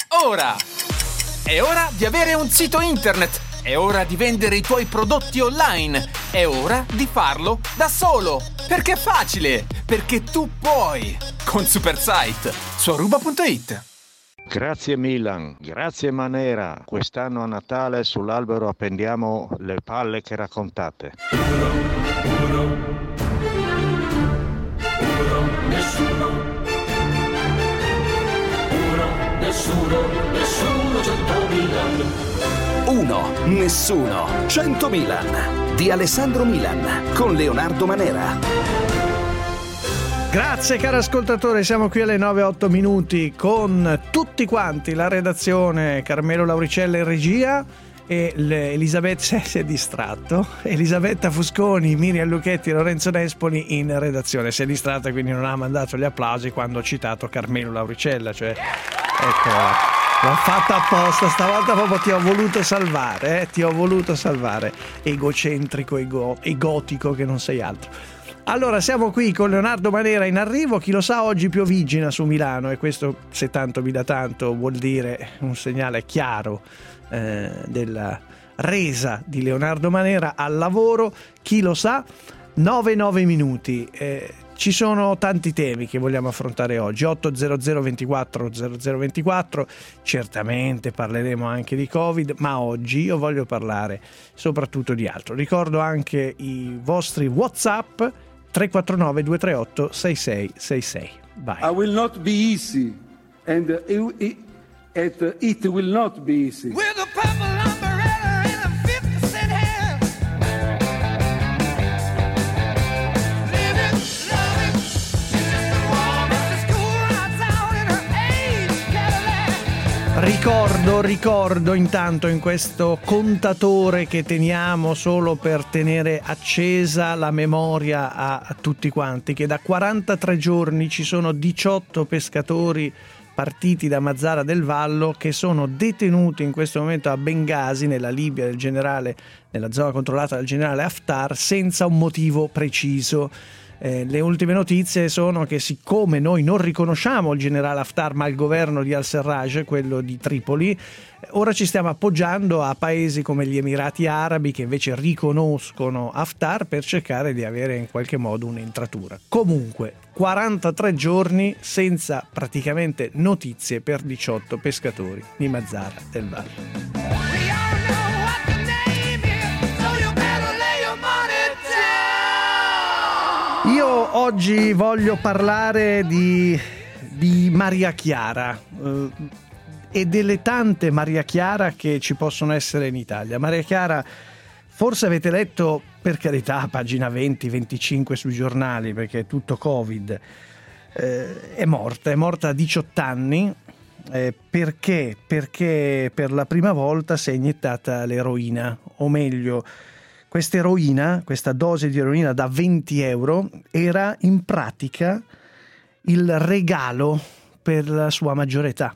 ora! È ora di avere un sito internet! È ora di vendere i tuoi prodotti online! È ora di farlo da solo! Perché è facile! Perché tu puoi! Con Supersite su aruba.it. Grazie Milan, grazie Manera. Quest'anno a Natale sull'albero appendiamo le palle che raccontate. Nessuno 100 Milan. 1, nessuno 100 Milan di Alessandro Milan con Leonardo Manera. Grazie caro ascoltatore, siamo qui alle 9:08 con tutti quanti, la redazione, Carmelo Lauricella in regia e Elisabetta si è distratto, Elisabetta Fusconi, Miriam Lucchetti, Lorenzo Nespoli in redazione. Si è distratta, quindi non ha mandato gli applausi quando ho citato Carmelo Lauricella, cioè eccola. L'ho fatta apposta, stavolta proprio ti ho voluto salvare, egocentrico, egotico che non sei altro. Allora siamo qui con Leonardo Manera in arrivo, chi lo sa oggi pioviggina su Milano e questo, se tanto mi dà tanto, vuol dire un segnale chiaro della resa di Leonardo Manera al lavoro, chi lo sa. 9 minuti. Ci sono tanti temi che vogliamo affrontare oggi. 800 24 0024, certamente parleremo anche di Covid, ma oggi io voglio parlare soprattutto di altro. Ricordo anche i vostri WhatsApp 349 238 6666. Vai. I will not be easy and it will not be easy. With a purple umbrella and a 50-cent hand. Living, loving, she's just a woman to school lights out in her age Cadillac. Ricordo intanto in questo contatore che teniamo solo per tenere accesa la memoria a tutti quanti, che da 43 giorni ci sono 18 pescatori partiti da Mazara del Vallo che sono detenuti in questo momento a Bengasi, nella Libia del generale, nella zona controllata dal generale Haftar, senza un motivo preciso. Le ultime notizie sono che siccome noi non riconosciamo il generale Haftar ma il governo di al-Serraj, quello di Tripoli, ora ci stiamo appoggiando a paesi come gli Emirati Arabi che invece riconoscono Haftar per cercare di avere in qualche modo un'entratura. Comunque 43 giorni senza praticamente notizie per 18 pescatori di Mazara del Vallo. Io oggi voglio parlare di Maria Chiara e delle tante Maria Chiara che ci possono essere in Italia. Maria Chiara, forse avete letto, per carità, pagina 20-25 sui giornali, perché è tutto Covid, è morta a 18 anni. Perché? Perché per la prima volta si è iniettata l'eroina, o meglio, questa eroina, questa dose di eroina da 20 euro era in pratica il regalo per la sua maggiore età.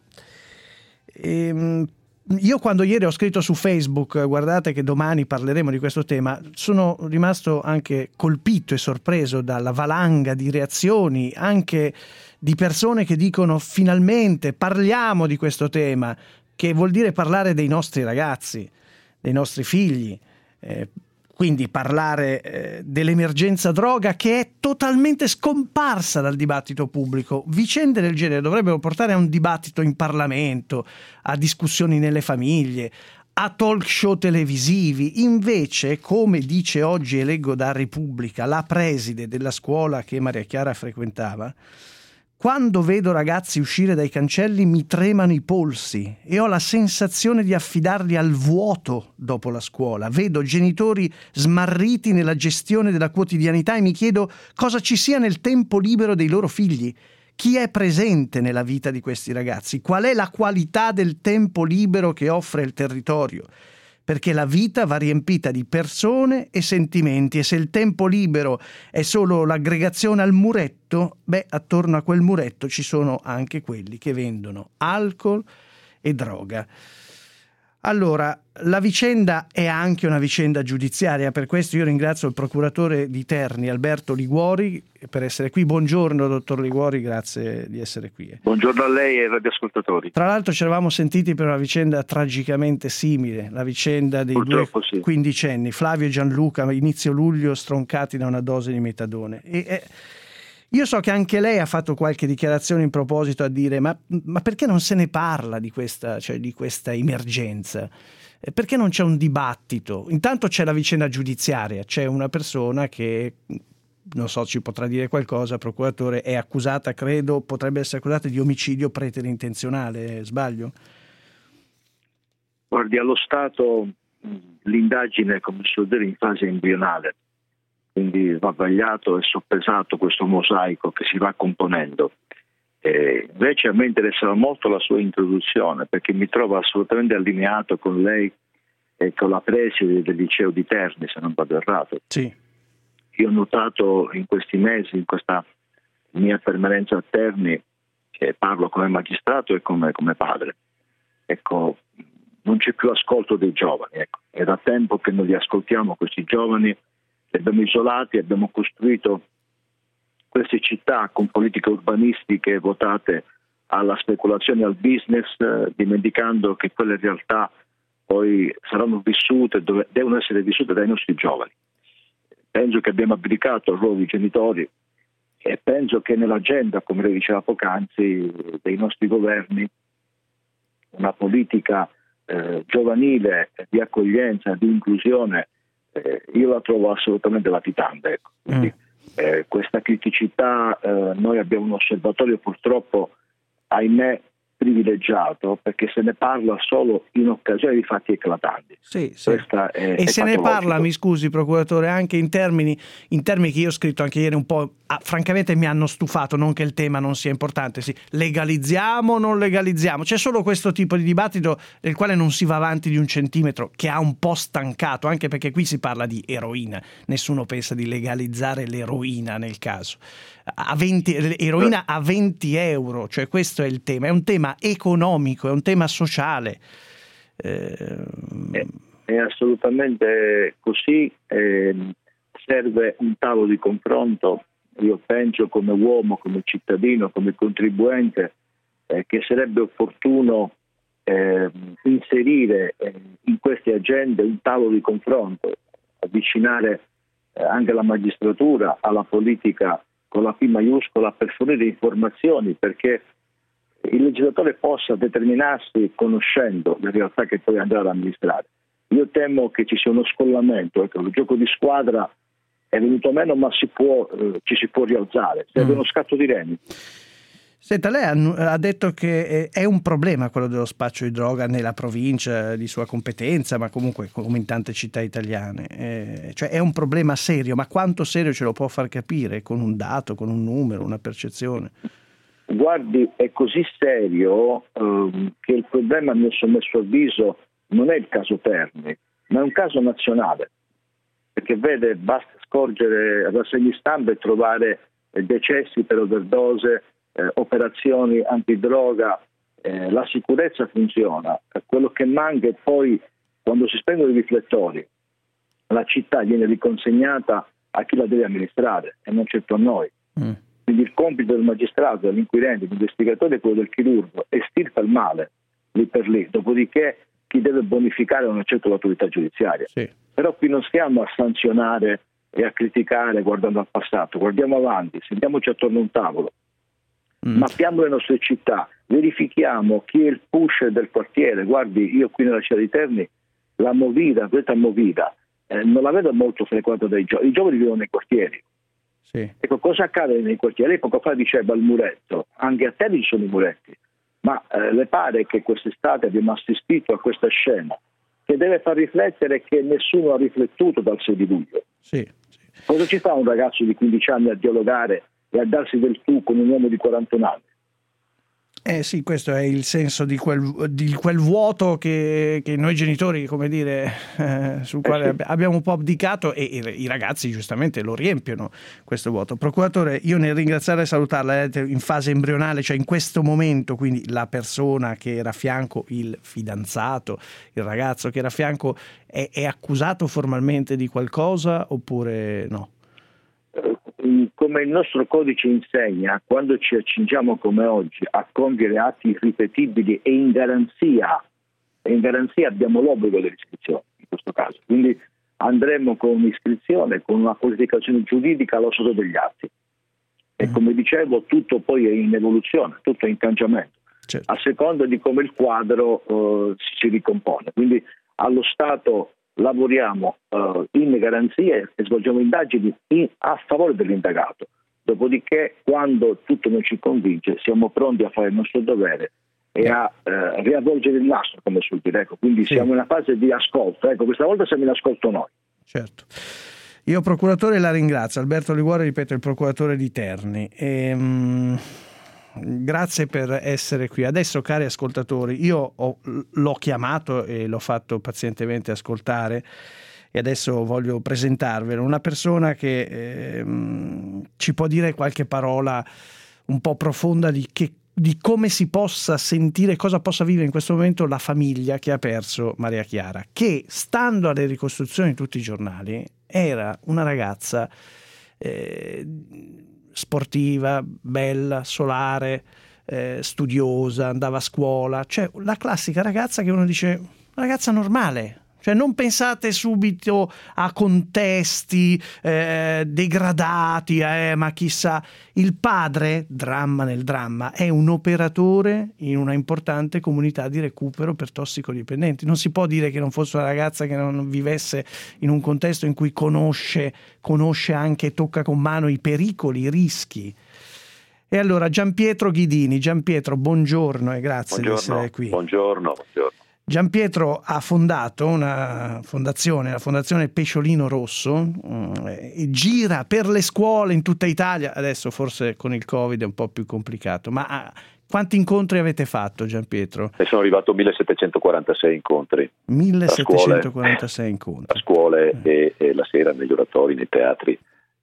Io quando ieri ho scritto su Facebook, guardate che domani parleremo di questo tema, sono rimasto anche colpito e sorpreso dalla valanga di reazioni, anche di persone che dicono finalmente parliamo di questo tema, che vuol dire parlare dei nostri ragazzi, dei nostri figli, quindi parlare dell'emergenza droga che è totalmente scomparsa dal dibattito pubblico. Vicende del genere dovrebbero portare a un dibattito in Parlamento, a discussioni nelle famiglie, a talk show televisivi. Invece, come dice oggi e leggo da Repubblica, la preside della scuola che Maria Chiara frequentava: quando vedo ragazzi uscire dai cancelli mi tremano i polsi e ho la sensazione di affidarli al vuoto dopo la scuola. Vedo genitori smarriti nella gestione della quotidianità e mi chiedo cosa ci sia nel tempo libero dei loro figli. Chi è presente nella vita di questi ragazzi? Qual è la qualità del tempo libero che offre il territorio? Perché la vita va riempita di persone e sentimenti, e se il tempo libero è solo l'aggregazione al muretto, attorno a quel muretto ci sono anche quelli che vendono alcol e droga. Allora, la vicenda è anche una vicenda giudiziaria, per questo io ringrazio il procuratore di Terni, Alberto Liguori, per essere qui. Buongiorno, dottor Liguori, grazie di essere qui. Buongiorno a lei e ai radioascoltatori. Tra l'altro ci eravamo sentiti per una vicenda tragicamente simile, la vicenda dei Purtroppo due sì. quindicenni, Flavio e Gianluca, inizio luglio, stroncati da una dose di metadone. Io so che anche lei ha fatto qualche dichiarazione in proposito a dire ma perché non se ne parla di questa emergenza? Perché non c'è un dibattito? Intanto c'è la vicenda giudiziaria, c'è una persona che, non so, ci potrà dire qualcosa, procuratore, è accusata, credo, potrebbe essere accusata di omicidio preterintenzionale, sbaglio? Guardi, allo Stato l'indagine, come si suol dire, in fase embrionale. Quindi va vagliato e soppesato questo mosaico che si va componendo. Invece a me interessava molto la sua introduzione, perché mi trovo assolutamente allineato con lei e con la preside del liceo di Terni, se non vado errato. Sì. Io ho notato in questi mesi, in questa mia permanenza a Terni, che parlo come magistrato e come padre. Ecco, non c'è più ascolto dei giovani. Ecco. È da tempo che non li ascoltiamo questi giovani. Li abbiamo isolati, abbiamo costruito queste città con politiche urbanistiche votate alla speculazione e al business, dimenticando che quelle realtà poi saranno vissute, devono essere vissute dai nostri giovani. Penso che abbiamo abdicato al ruolo di genitori e penso che nell'agenda, come lei diceva poc'anzi, dei nostri governi, una politica giovanile di accoglienza, di inclusione, io la trovo assolutamente latitante. Ecco. Quindi, questa criticità, noi abbiamo un osservatorio purtroppo, ahimè, privilegiato, perché se ne parla solo in occasione di fatti eclatanti. Sì. E se ne parla, mi scusi procuratore, anche in termini che io ho scritto anche ieri un po', francamente mi hanno stufato, non che il tema non sia importante, sì, legalizziamo o non legalizziamo, c'è solo questo tipo di dibattito nel quale non si va avanti di un centimetro, che ha un po' stancato, anche perché qui si parla di eroina, nessuno pensa di legalizzare l'eroina nel caso. Eroina a 20 euro, cioè questo è il tema, è un tema economico, è un tema sociale. È assolutamente così, serve un tavolo di confronto, io penso come uomo, come cittadino, come contribuente, che sarebbe opportuno inserire in queste agende un tavolo di confronto, avvicinare anche la magistratura alla politica con la P maiuscola per fornire informazioni, perché il legislatore possa determinarsi conoscendo le realtà che poi andrà ad amministrare. Io temo che ci sia uno scollamento, ecco, il gioco di squadra è venuto meno, ma ci si può rialzare, serve uno scatto di reni. Senta, lei ha detto che è un problema quello dello spaccio di droga nella provincia di sua competenza, ma comunque come in tante città italiane. Cioè è un problema serio, ma quanto serio ce lo può far capire con un dato, con un numero, una percezione? Guardi, è così serio che il problema, a mio sommesso avviso, non è il caso Terni, ma è un caso nazionale. Perché vede, basta scorgere rassegni stampa e trovare decessi per overdose, operazioni antidroga, la sicurezza funziona. Quello che manca è poi, quando si spengono i riflettori, la città viene riconsegnata a chi la deve amministrare e non certo a noi. Quindi il compito del magistrato, dell'inquirente, dell'investigatore è quello del chirurgo, estirpa il male lì per lì, dopodiché chi deve bonificare non è certo l'autorità giudiziaria. Sì. Però qui non stiamo a sanzionare e a criticare guardando al passato, guardiamo avanti, sentiamoci attorno a un tavolo, mappiamo le nostre città, verifichiamo chi è il pusher del quartiere. Guardi, io qui nella città di Terni la Movida, questa Movida, non la vedo molto frequentata dai giovani, i giovani vivono nei quartieri. Sì. Ecco, cosa accade nei quartieri? Lei poco fa diceva il muretto, anche a Terni ci sono i muretti, ma le pare che quest'estate abbiamo assistito a questa scena che deve far riflettere, che nessuno ha riflettuto dal 6 di luglio. Sì. Cosa ci fa un ragazzo di 15 anni a dialogare e a darsi del tu con un uomo di 41 anni? Sì, questo è il senso di quel vuoto che noi genitori, come dire, sul quale sì. abbiamo un po' abdicato, e i ragazzi giustamente lo riempiono questo vuoto. Procuratore, io nel ringraziarla e salutarla in fase embrionale, cioè in questo momento, quindi la persona che era a fianco, il fidanzato, il ragazzo che era a fianco, è accusato formalmente di qualcosa oppure no? Come il nostro codice insegna, quando ci accingiamo come oggi a compiere atti irripetibili e in garanzia abbiamo l'obbligo dell'iscrizione in questo caso, quindi andremo con un'iscrizione, con una qualificazione giuridica allo stato degli atti, e come dicevo tutto poi è in evoluzione, tutto è in cambiamento, Certo. a seconda di come il quadro si ricompone, quindi allo stato lavoriamo in garanzia e svolgiamo indagini a favore dell'indagato. Dopodiché, quando tutto non ci convince, siamo pronti a fare il nostro dovere e a riavvolgere il nastro, come sul dire. Ecco, quindi siamo in una fase di ascolto. Ecco, questa volta siamo in ascolto noi. Certo. Io, procuratore, la ringrazio. Alberto Liguori, ripeto, il procuratore di Terni. Grazie per essere qui. Adesso, cari ascoltatori, io l'ho chiamato e l'ho fatto pazientemente ascoltare, e adesso voglio presentarvelo. Una persona che ci può dire qualche parola un po' profonda di come si possa sentire, cosa possa vivere in questo momento la famiglia che ha perso Maria Chiara, che, stando alle ricostruzioni di tutti i giornali, era una ragazza sportiva, bella, solare, studiosa, andava a scuola, cioè la classica ragazza che uno dice, una ragazza normale. Cioè non pensate subito a contesti degradati, ma chissà. Il padre, dramma nel dramma, è un operatore in una importante comunità di recupero per tossicodipendenti. Non si può dire che non fosse una ragazza che non vivesse in un contesto in cui conosce anche, tocca con mano i pericoli, i rischi. E allora Gianpietro Ghidini. Gianpietro, buongiorno e grazie di essere qui. Buongiorno. Gianpietro ha fondato una fondazione, la Fondazione Pesciolino Rosso, e gira per le scuole in tutta Italia. Adesso forse con il Covid è un po' più complicato, ma quanti incontri avete fatto, Gianpietro? E sono arrivato a 1746 incontri. 1746 incontri. A scuole e la sera negli oratori, nei teatri.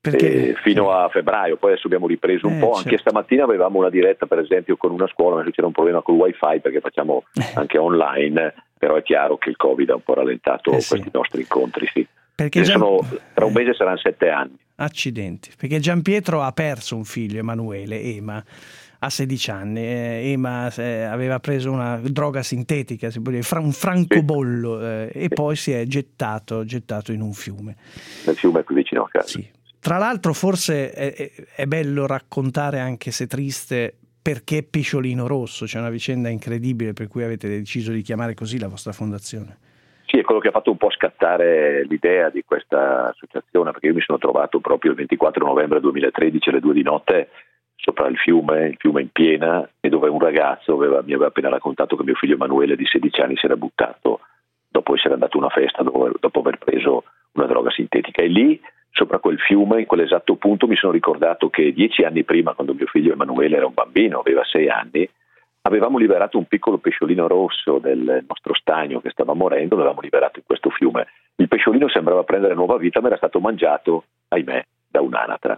Fino a febbraio, poi adesso abbiamo ripreso un po', certo. Anche stamattina avevamo una diretta per esempio con una scuola, ma c'era un problema col wifi perché facciamo anche online, però è chiaro che il Covid ha un po' rallentato questi nostri incontri, sì. Perché tra un mese saranno 7 anni. Accidenti, perché Gianpietro ha perso un figlio, Emanuele, Ema, a 16 anni. Ema aveva preso una droga sintetica, si può dire, un francobollo, e poi si è gettato in un fiume. Nel fiume qui vicino a casa. Sì. Tra l'altro forse è bello raccontare, anche se triste, perché Pesciolino Rosso. C'è una vicenda incredibile per cui avete deciso di chiamare così la vostra fondazione. Sì, è quello che ha fatto un po' scattare l'idea di questa associazione, perché io mi sono trovato proprio il 24 novembre 2013 alle 2 di notte sopra il fiume in piena, e dove un ragazzo mi aveva appena raccontato che mio figlio Emanuele di 16 anni si era buttato dopo essere andato a una festa, dopo aver preso una droga sintetica, e lì sopra quel fiume, in quell'esatto punto, mi sono ricordato che 10 anni prima, quando mio figlio Emanuele era un bambino, aveva 6 anni, avevamo liberato un piccolo pesciolino rosso del nostro stagno che stava morendo, l'avevamo liberato in questo fiume. Il pesciolino sembrava prendere nuova vita, ma era stato mangiato, ahimè, da un'anatra.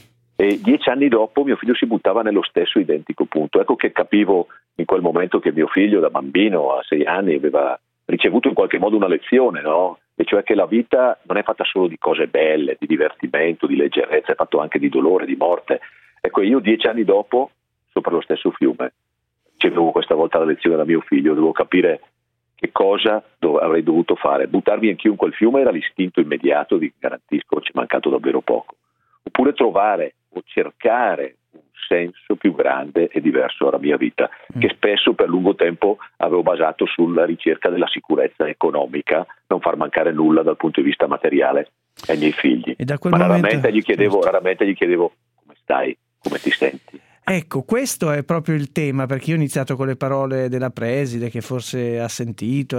E 10 anni dopo mio figlio si buttava nello stesso identico punto. Ecco che capivo in quel momento che mio figlio da bambino a 6 anni aveva ricevuto in qualche modo una lezione, no? E cioè che la vita non è fatta solo di cose belle, di divertimento, di leggerezza, è fatto anche di dolore, di morte. Ecco, io 10 anni dopo, sopra lo stesso fiume, ricevevo questa volta la lezione da mio figlio, dovevo capire che cosa avrei dovuto fare. Buttarmi anch'io in quel fiume era l'istinto immediato, vi garantisco, ci è mancato davvero poco. Oppure trovare o cercare un senso più grande e diverso alla mia vita, che spesso per lungo tempo avevo basato sulla ricerca della sicurezza economica, non far mancare nulla dal punto di vista materiale ai miei figli. E da quel Ma momento... raramente gli chiedevo come stai, come ti senti. Ecco, questo è proprio il tema, perché io ho iniziato con le parole della preside che forse ha sentito,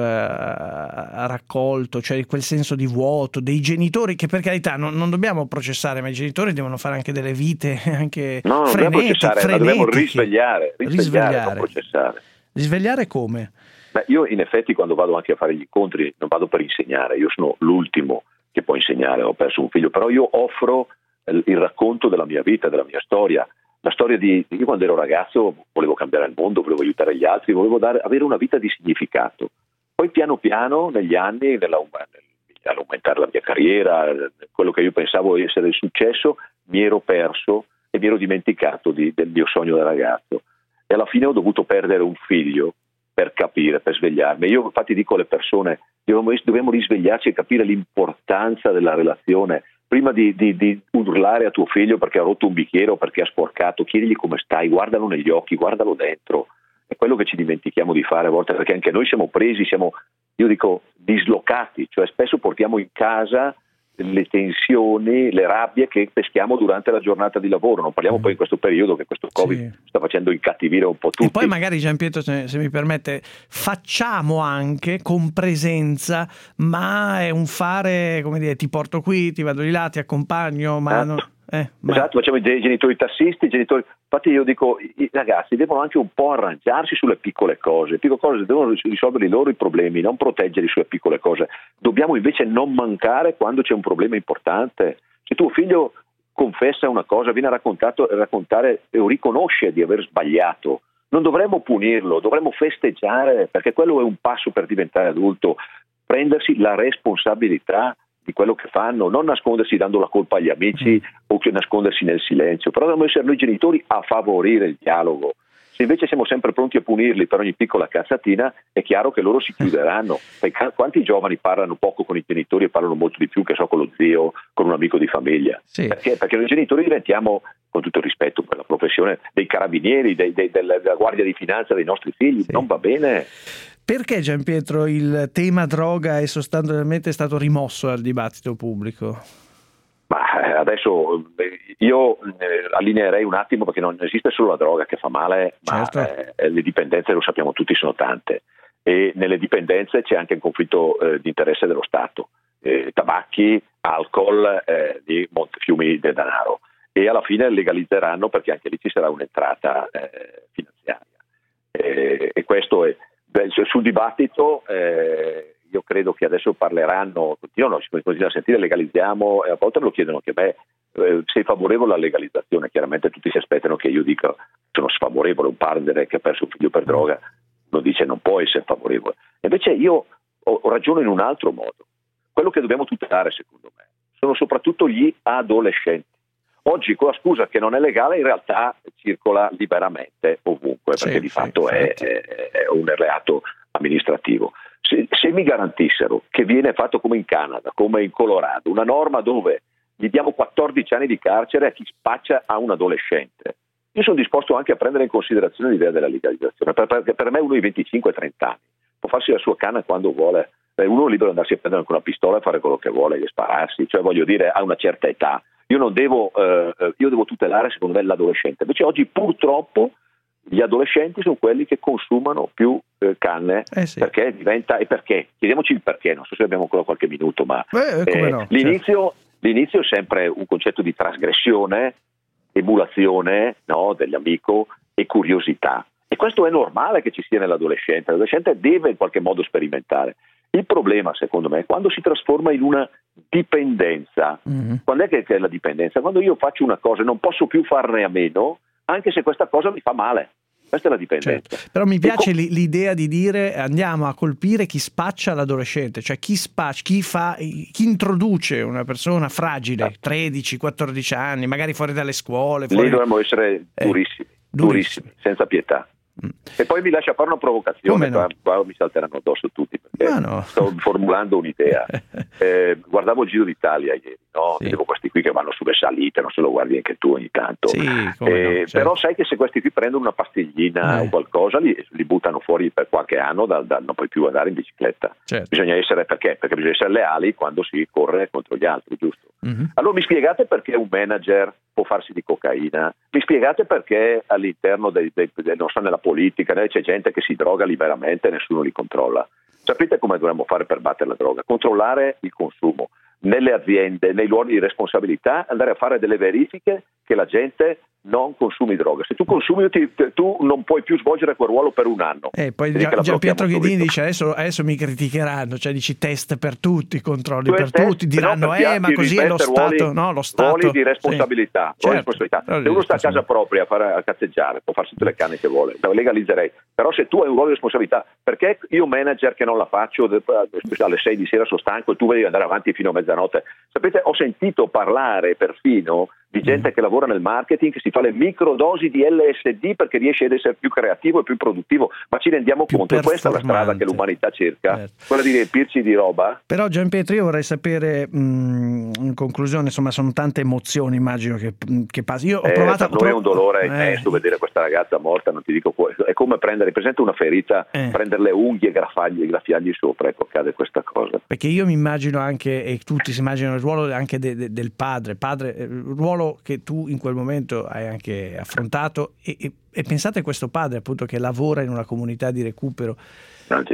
ha raccolto, cioè quel senso di vuoto dei genitori che, per carità, non dobbiamo processare, ma i genitori devono fare anche delle vite anche non dobbiamo processare, ma dobbiamo risvegliare, non processare. Risvegliare come? Beh, io in effetti quando vado anche a fare gli incontri non vado per insegnare, io sono l'ultimo che può insegnare, ho perso un figlio, però io offro il racconto della mia vita, della mia storia. La storia di io quando ero ragazzo volevo cambiare il mondo, volevo aiutare gli altri, volevo avere una vita di significato. Poi piano piano negli anni, nell'aumentare la mia carriera, quello che io pensavo essere il successo, mi ero perso e mi ero dimenticato del mio sogno da ragazzo. E alla fine ho dovuto perdere un figlio per capire, per svegliarmi. Io infatti dico alle persone, dobbiamo risvegliarci e capire l'importanza della relazione. Prima di urlare a tuo figlio perché ha rotto un bicchiere o perché ha sporcato, chiedigli come stai, guardalo negli occhi, guardalo dentro. È quello che ci dimentichiamo di fare a volte, perché anche noi siamo presi, io dico, dislocati, cioè spesso portiamo in casa le tensioni, le rabbie che peschiamo durante la giornata di lavoro. Non parliamo poi in questo periodo che questo Covid sta facendo incattivire un po' tutti. E poi magari, Gianpietro, se mi permette, facciamo anche con presenza, ma è un fare, come dire, ti porto qui, ti vado di là, ti accompagno, Esatto, facciamo i genitori tassisti, infatti io dico, i ragazzi devono anche un po' arrangiarsi sulle piccole cose devono risolvere i loro problemi, non proteggerli sulle piccole cose. Dobbiamo invece non mancare quando c'è un problema importante. Se tuo figlio confessa una cosa, viene a raccontare o riconosce di aver sbagliato, non dovremmo punirlo, dovremmo festeggiare, perché quello è un passo per diventare adulto, prendersi la responsabilità di quello che fanno, non nascondersi dando la colpa agli amici o che nascondersi nel silenzio, però dobbiamo essere noi genitori a favorire il dialogo. Se invece siamo sempre pronti a punirli per ogni piccola cazzatina, è chiaro che loro si chiuderanno. Quanti giovani parlano poco con i genitori e parlano molto di più, che so, con lo zio, con un amico di famiglia? Sì. Perché noi genitori diventiamo, con tutto il rispetto per la professione, dei carabinieri, della guardia di finanza dei nostri figli. Non va bene. Perché, Gianpietro, il tema droga è sostanzialmente stato rimosso dal dibattito pubblico? Ma adesso io allineerei un attimo, perché non esiste solo la droga che fa male, certo. Ma le dipendenze, lo sappiamo tutti, sono tante, e nelle dipendenze c'è anche un conflitto di interesse dello Stato, tabacchi, alcol, di fiumi di denaro, e alla fine legalizzeranno, perché anche lì ci sarà un'entrata finanziaria, e questo è. Sul dibattito io credo che adesso parleranno, continuano a sentire legalizziamo, e a volte me lo chiedono anche a me, sei favorevole alla legalizzazione? Chiaramente tutti si aspettano che io dica sono sfavorevole. Un padre che ha perso un figlio per droga non dice non può essere favorevole. Invece io ragiono in un altro modo. Quello che dobbiamo tutelare, secondo me, sono soprattutto gli adolescenti. Oggi con la scusa che non è legale, in realtà circola liberamente ovunque, perché di fatto è un reato amministrativo. Se mi garantissero che viene fatto come in Canada, come in Colorado, una norma dove gli diamo 14 anni di carcere a chi spaccia a un adolescente, io sono disposto anche a prendere in considerazione l'idea della legalizzazione, perché per me uno di 25-30 anni può farsi la sua canna quando vuole, uno è libero di andarsi a prendere anche una pistola e fare quello che vuole e spararsi, cioè voglio dire, a una certa età. Io devo tutelare, secondo me, l'adolescente. Invece oggi purtroppo gli adolescenti sono quelli che consumano più canne, perché diventa, e perché? Chiediamoci il perché, non so se abbiamo ancora qualche minuto, ma no, l'inizio è sempre un concetto di trasgressione, emulazione, no, dell'amico e curiosità. E questo è normale che ci sia nell'adolescente. L'adolescente deve in qualche modo sperimentare. Il problema, secondo me, è quando si trasforma in una dipendenza. Quando è che è la dipendenza? Quando io faccio una cosa e non posso più farne a meno, anche se questa cosa mi fa male. Questa è la dipendenza. Certo. Però mi piace l'idea di dire andiamo a colpire chi spaccia l'adolescente, cioè chi introduce una persona fragile, 13-14 anni, magari fuori dalle scuole. Lì dovremmo essere durissimi, senza pietà. E poi mi lascia fare una provocazione, qua mi salteranno addosso tutti perché sto formulando un'idea. Guardavo il Giro d'Italia ieri, no? Vedevo questi qui che vanno sulle salite, non se lo guardi anche tu ogni tanto, però sai che se questi qui prendono una pastiglina o qualcosa li buttano fuori per qualche anno non puoi più andare in bicicletta. Bisogna essere, perché bisogna essere leali quando si corre contro gli altri, giusto? Allora mi spiegate perché un manager può farsi di cocaina? Mi spiegate perché all'interno non so, nella politica c'è gente che si droga liberamente e nessuno li controlla? Sapete come dovremmo fare per battere la droga? Controllare il consumo nelle aziende, nei luoghi di responsabilità, andare a fare delle verifiche che la gente non consumi droga. Se tu consumi, tu non puoi più svolgere quel ruolo per un anno. Poi Gianpietro Ghidini dice adesso mi criticheranno, cioè dici test per tutti, controlli per tutti, diranno ma così è lo Stato, no, lo Stato. Ruoli di responsabilità. Sì, responsabilità. Se uno sta a casa propria a cazzeggiare, può farsi tutte le canne che vuole, la legalizzerei. Però se tu hai un ruolo di responsabilità, perché io manager che non la faccio alle 6 di sera sono stanco e tu devi andare avanti fino a mezzanotte? Sapete, ho sentito parlare perfino di gente che lavora nel marketing, che si fa le microdosi di LSD perché riesce ad essere più creativo e più produttivo, ma ci rendiamo conto, questa è la strada che l'umanità cerca, quella di riempirci di roba. Però Gianpietro, io vorrei sapere, in conclusione, insomma, sono tante emozioni, immagino che passi. Io ho provato, per noi è un dolore immenso vedere questa ragazza morta, non ti dico, è come prendere, presente una ferita, prendere le unghie e graffiargli sopra, ecco, accade questa cosa. Perché io mi immagino anche, e tutti si immaginano il ruolo anche del padre, il ruolo che tu in quel momento hai anche affrontato e pensate a questo padre appunto che lavora in una comunità di recupero, non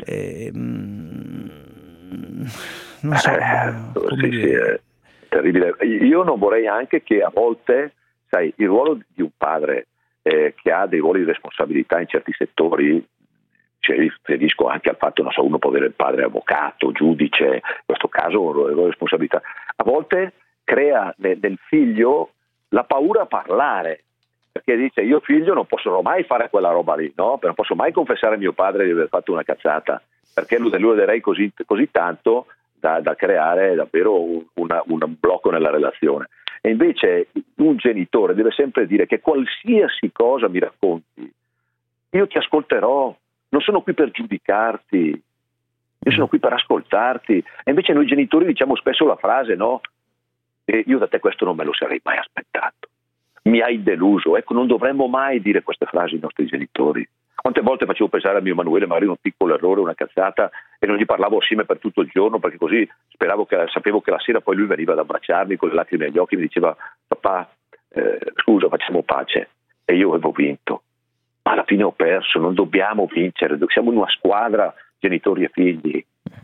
so come dire. È terribile. Io non vorrei anche che a volte, sai, il ruolo di un padre che ha dei ruoli di responsabilità in certi settori, cioè, riferisco anche al fatto, non so, uno può avere il padre avvocato, giudice, in questo caso un ruolo di responsabilità, a volte crea nel figlio la paura a parlare, perché dice io figlio non posso mai fare quella roba lì, no? Non posso mai confessare a mio padre di aver fatto una cazzata, perché lo deluderei così tanto da creare davvero un blocco nella relazione. E invece un genitore deve sempre dire che qualsiasi cosa mi racconti, io ti ascolterò, non sono qui per giudicarti, io sono qui per ascoltarti. E invece noi genitori diciamo spesso la frase, no? E io da te questo non me lo sarei mai aspettato, mi hai deluso. Ecco, non dovremmo mai dire queste frasi ai nostri genitori. Quante volte facevo pensare a mio Emanuele magari un piccolo errore, una cazzata, e non gli parlavo assieme per tutto il giorno, perché così sapevo che la sera poi lui veniva ad abbracciarmi con le lacrime negli occhi e mi diceva papà, scusa, facciamo pace. E io avevo vinto, ma alla fine ho perso. Non dobbiamo vincere, siamo in una squadra, genitori e figli.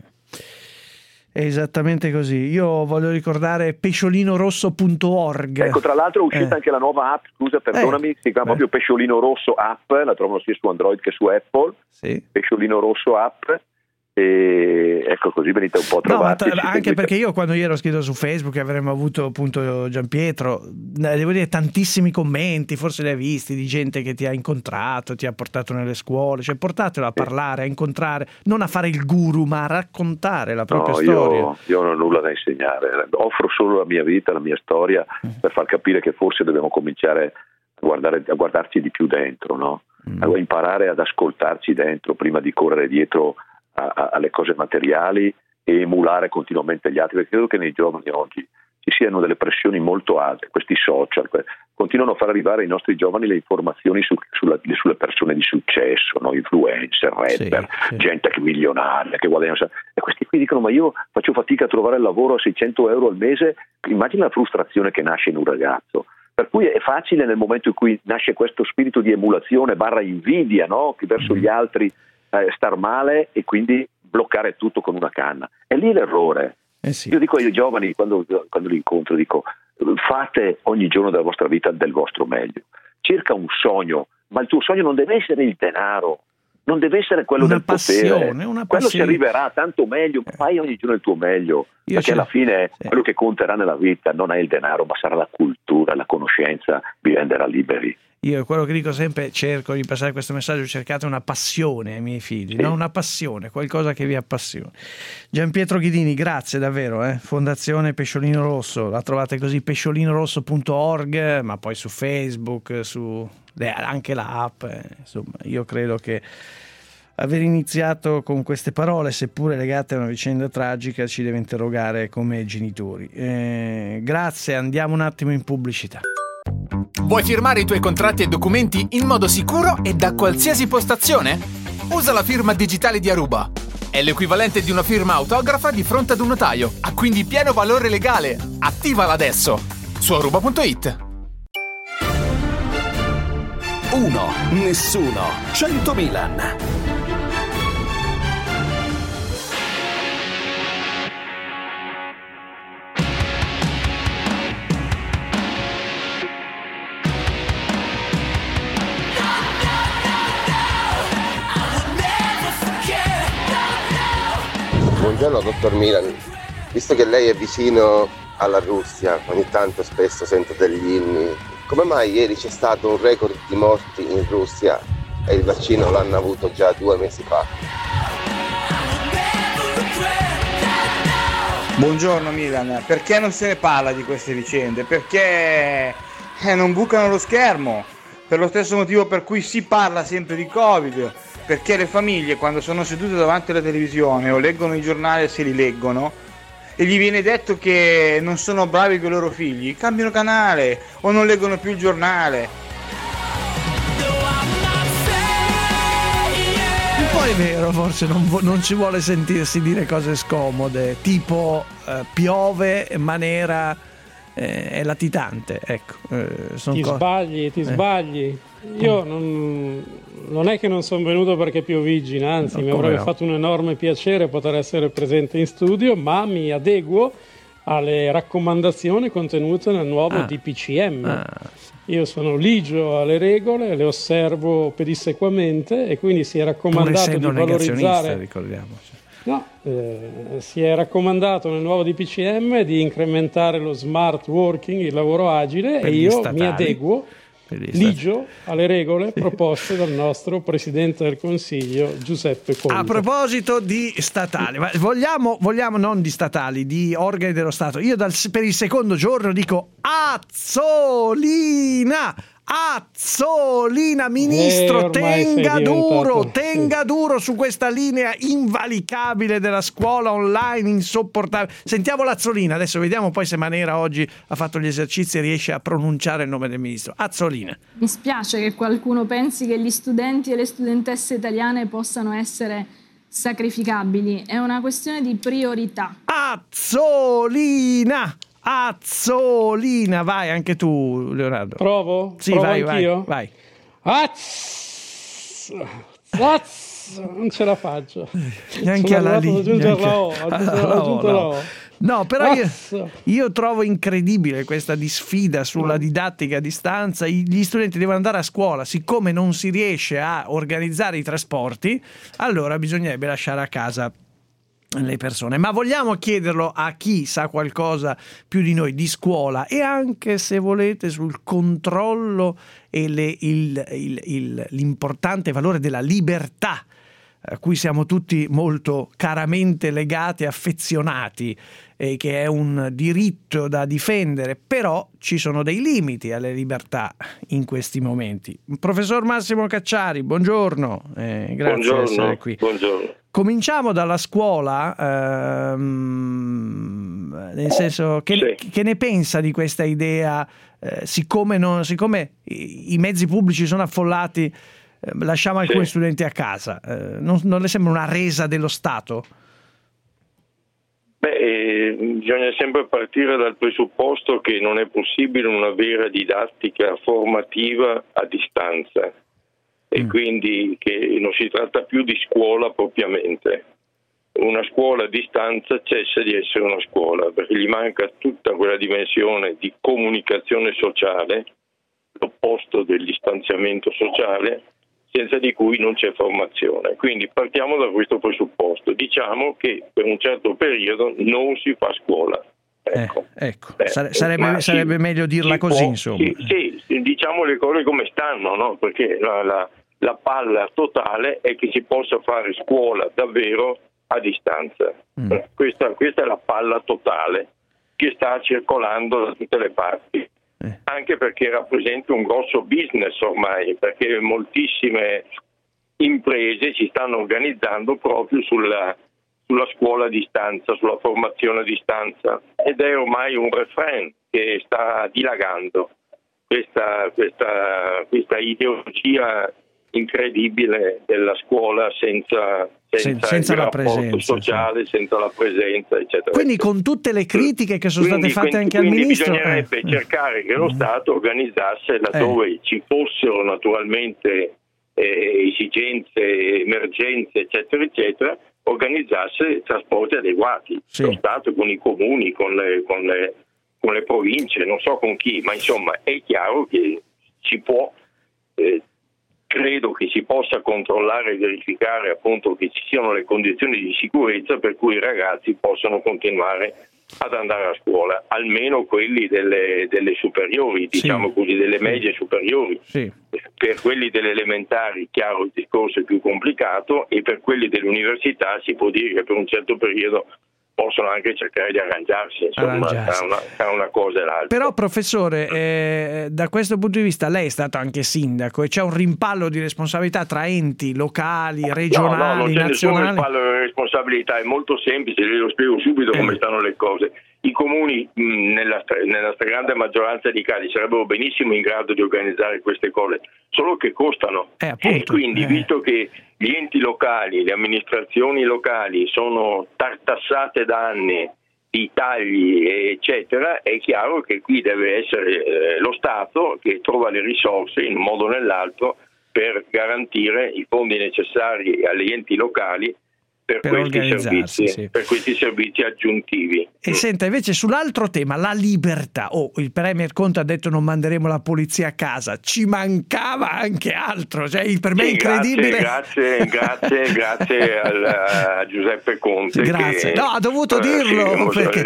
È esattamente così. Io voglio ricordare pesciolinorosso.org. Ecco, tra l'altro è uscita anche la nuova app, scusa, perdonami, si chiama proprio Pesciolino Rosso app, la trovano sia su Android che su Apple. Sì. Pesciolino Rosso app. E ecco, così venite un po' a trovarci. No, anche perché io quando ero scritto su Facebook avremmo avuto appunto Gianpietro, devo dire tantissimi commenti, forse li hai visti, di gente che ti ha incontrato, ti ha portato nelle scuole, cioè portatelo a parlare, a incontrare, non a fare il guru ma a raccontare la propria storia. Io non ho nulla da insegnare, offro solo la mia vita, la mia storia, per far capire che forse dobbiamo cominciare a guardarci di più dentro, no? A imparare ad ascoltarci dentro prima di correre dietro alle cose materiali e emulare continuamente gli altri, perché credo che nei giovani oggi ci siano delle pressioni molto alte. Questi social continuano a far arrivare ai nostri giovani le informazioni sulle persone di successo, no? Influencer, rapper, gente che milionaria, che guadagna, e questi qui dicono ma io faccio fatica a trovare il lavoro a 600 euro al mese. Immagina la frustrazione che nasce in un ragazzo. Per cui è facile nel momento in cui nasce questo spirito di emulazione / invidia, no? Che verso gli altri star male e quindi bloccare tutto con una canna. È lì l'errore. Sì. Io dico ai giovani quando li incontro, dico fate ogni giorno della vostra vita del vostro meglio, cerca un sogno, ma il tuo sogno non deve essere il denaro, non deve essere quello del potere, quello si arriverà tanto meglio, fai ogni giorno il tuo meglio, perché alla fine quello che conterà nella vita non è il denaro, ma sarà la cultura, la conoscenza, vi renderà liberi. Io quello che dico sempre, cerco di passare questo messaggio: cercate una passione ai miei figli, no? Una passione, qualcosa che vi appassioni. Gianpietro Ghidini, grazie davvero. Fondazione Pesciolino Rosso, la trovate così, pesciolinorossso.org, ma poi su Facebook, su anche l'app. Insomma, io credo che aver iniziato con queste parole, seppure legate a una vicenda tragica, ci deve interrogare come genitori. Grazie, andiamo un attimo in pubblicità. Vuoi firmare i tuoi contratti e documenti in modo sicuro e da qualsiasi postazione? Usa la firma digitale di Aruba. È l'equivalente di una firma autografa di fronte ad un notaio. Ha quindi pieno valore legale. Attivala adesso su Aruba.it. 1, nessuno, 100 Milan. Buongiorno dottor Milan, visto che lei è vicino alla Russia, ogni tanto spesso sento degli inni, come mai ieri c'è stato un record di morti in Russia e il vaccino l'hanno avuto già 2 mesi fa? Buongiorno Milan, perché non se ne parla di queste vicende? Perché non bucano lo schermo, per lo stesso motivo per cui si parla sempre di Covid. Perché le famiglie quando sono sedute davanti alla televisione o leggono i giornali, se li leggono, e gli viene detto che non sono bravi con i loro figli, cambiano canale o non leggono più il giornale. Un po' è vero, forse non ci vuole sentirsi dire cose scomode, tipo piove ma nera è latitante, ecco. Ti sbagli. Io non è che non sono venuto perché piovigina, anzi mi avrebbe fatto un enorme piacere poter essere presente in studio, ma mi adeguo alle raccomandazioni contenute nel nuovo DPCM. Io sono ligio alle regole, le osservo pedissequamente e quindi si è raccomandato di valorizzare. Ricordiamoci. No, si è raccomandato nel nuovo DPCM di incrementare lo smart working, il lavoro agile, e io mi adeguo ligio alle regole proposte dal nostro Presidente del Consiglio Giuseppe Conte. A proposito di statali, vogliamo non di statali, di organi dello Stato, io per il secondo giorno dico Azzolina, ministro, tenga duro su questa linea invalicabile della scuola online insopportabile. Sentiamo l'Azzolina, adesso vediamo poi se Manera oggi ha fatto gli esercizi e riesce a pronunciare il nome del ministro. Azzolina. Mi spiace che qualcuno pensi che gli studenti e le studentesse italiane possano essere sacrificabili, è una questione di priorità. Azzolina, vai anche tu, Leonardo. Provo? Sì, Provo vai, anch'io? vai. Non ce la faccio. Neanche alla linea. Ho aggiunto la O. No, però io trovo incredibile questa disfida sulla didattica a distanza. Gli studenti devono andare a scuola, siccome non si riesce a organizzare i trasporti, allora bisognerebbe lasciare a casa le persone. Ma vogliamo chiederlo a chi sa qualcosa più di noi di scuola e anche, se volete, sul controllo e l'importante valore della libertà, a cui siamo tutti molto caramente legati e affezionati, e che è un diritto da difendere, però ci sono dei limiti alle libertà in questi momenti. Professor Massimo Cacciari, buongiorno, grazie di essere qui. Buongiorno. Cominciamo dalla scuola, nel senso che ne pensa di questa idea, siccome i mezzi pubblici sono affollati, lasciamo alcuni studenti a casa, non le sembra una resa dello Stato? Bisogna sempre partire dal presupposto che non è possibile una vera didattica formativa a distanza. E quindi che non si tratta più di scuola propriamente. Una scuola a distanza cessa di essere una scuola, perché gli manca tutta quella dimensione di comunicazione sociale, l'opposto del distanziamento sociale, senza di cui non c'è formazione. Quindi partiamo da questo presupposto. Diciamo che per un certo periodo non si fa scuola. Sarebbe meglio dirla così, insomma. Sì, diciamo le cose come stanno, no? Perché la palla totale è che si possa fare scuola davvero a distanza. Questa è la palla totale che sta circolando da tutte le parti, anche perché rappresenta un grosso business ormai, perché moltissime imprese si stanno organizzando proprio sulla scuola a distanza, sulla formazione a distanza, ed è ormai un refrain che sta dilagando questa ideologia incredibile della scuola senza il la rapporto presenza sociale, senza la presenza, eccetera. Quindi con tutte le critiche che sono state fatte anche al ministro, bisognerebbe cercare che lo Stato organizzasse laddove ci fossero naturalmente esigenze, emergenze, eccetera, eccetera, organizzasse trasporti adeguati. Lo Stato con i comuni, con le province, non so con chi, ma insomma è chiaro che si può, credo che si possa controllare e verificare appunto che ci siano le condizioni di sicurezza per cui i ragazzi possano continuare ad andare a scuola, almeno quelli delle superiori, diciamo così, delle medie superiori. Per quelli delle elementari, chiaro, il discorso è più complicato, e per quelli dell'università si può dire che per un certo periodo possono anche cercare di arrangiarsi, insomma, tra una cosa e l'altra. Però professore, da questo punto di vista lei è stato anche sindaco e c'è un rimpallo di responsabilità tra enti locali, regionali, non c'è nazionali? nessun rimpallo di responsabilità, è molto semplice, io lo spiego subito come stanno le cose. I comuni nella stragrande maggioranza dei casi sarebbero benissimo in grado di organizzare queste cose, solo che costano, e quindi visto che gli enti locali, le amministrazioni locali sono tartassate da anni di tagli eccetera, è chiaro che qui deve essere lo Stato che trova le risorse in un modo o nell'altro per garantire i fondi necessari agli enti locali per questi servizi aggiuntivi. E senta, invece sull'altro tema, la libertà, il Premier Conte ha detto non manderemo la polizia a casa, ci mancava anche altro, cioè per me è incredibile. Grazie a Giuseppe Conte. Grazie, ha dovuto dirlo. Perché...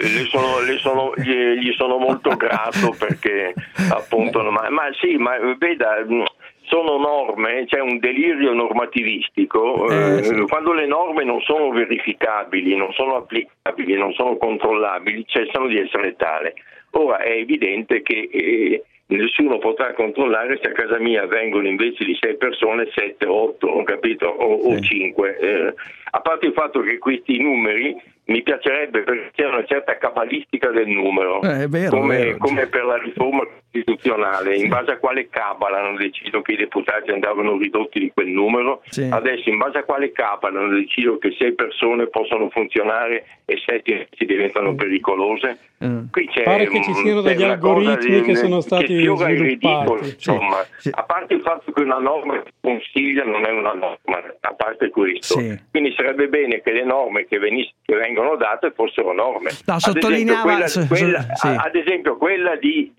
Gli sono molto grato perché appunto, ma veda, sono norme, c'è un delirio normativistico, quando le norme non sono verificabili, non sono applicabili, non sono controllabili, cessano di essere tale. Ora è evidente che nessuno potrà controllare se a casa mia vengono invece di 6 persone 7, 8, ho capito, o 5. A parte il fatto che questi numeri mi piacerebbe perché c'è una certa cabalistica del numero, come per la riforma costituzionale, in base a quale cabala hanno deciso che i deputati andavano ridotti di quel numero, adesso in base a quale cabala hanno deciso che 6 persone possono funzionare e 7 si diventano pericolose. Qui pare che ci siano degli algoritmi che sono stati sviluppati. Insomma, a parte il fatto che una norma che consiglia non è una norma, a parte questo, quindi sarebbe bene che le norme che vengono date fossero norme. Ad esempio quella di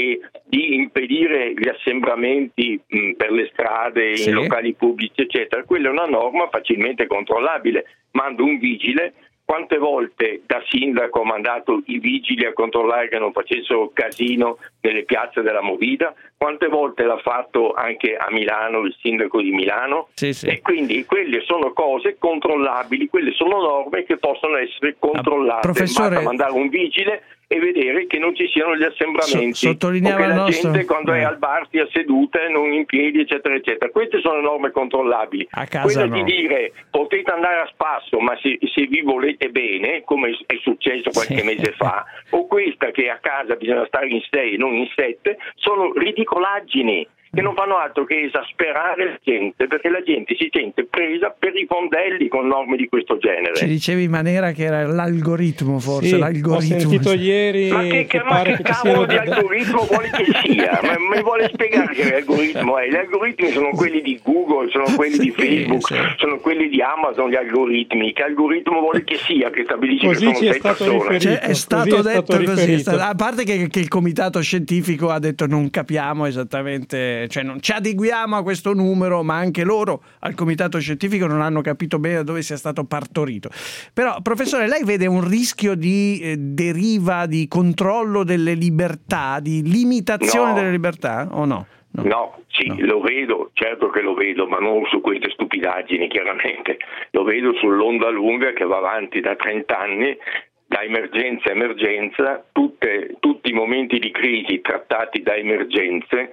impedire gli assembramenti per le strade in locali pubblici eccetera, quella è una norma facilmente controllabile. Mando un vigile. Quante volte da sindaco ho mandato i vigili a controllare che non facessero casino nelle piazze della Movida? Quante volte l'ha fatto anche a Milano il sindaco di Milano? E quindi quelle sono cose controllabili, quelle sono norme che possono essere controllate. Basta mandare un vigile e vedere che non ci siano gli assembramenti, o che la gente quando è al bar sia seduta e non in piedi eccetera eccetera. Queste sono norme controllabili. Quella di dire potete andare a spasso ma se vi volete bene, come è successo qualche mese fa, o questa che a casa bisogna stare in 6 non in 7, sono ridicolaggini che non fanno altro che esasperare la gente, perché la gente si sente presa per i fondelli con norme di questo genere. Ci dicevi in maniera che era l'algoritmo, forse l'algoritmo. Ho sentito ieri ma che cavolo di algoritmo vuole che sia? Ma mi vuole spiegare che l'algoritmo è? Gli algoritmi sono quelli di Google, sono quelli di Facebook, sono quelli di Amazon, gli algoritmi. Che algoritmo vuole che sia che stabilisce così che sono 6 persone? È stato detto così. A parte che il comitato scientifico ha detto non capiamo esattamente, cioè non ci adeguiamo a questo numero, ma anche loro al comitato scientifico non hanno capito bene da dove sia stato partorito. Però professore, lei vede un rischio di deriva, di controllo delle libertà, di limitazione delle libertà o no? No, lo vedo, certo che lo vedo, ma non su queste stupidaggini chiaramente, lo vedo sull'onda lunga che va avanti da 30 anni, da emergenza a emergenza, tutti i momenti di crisi trattati da emergenze,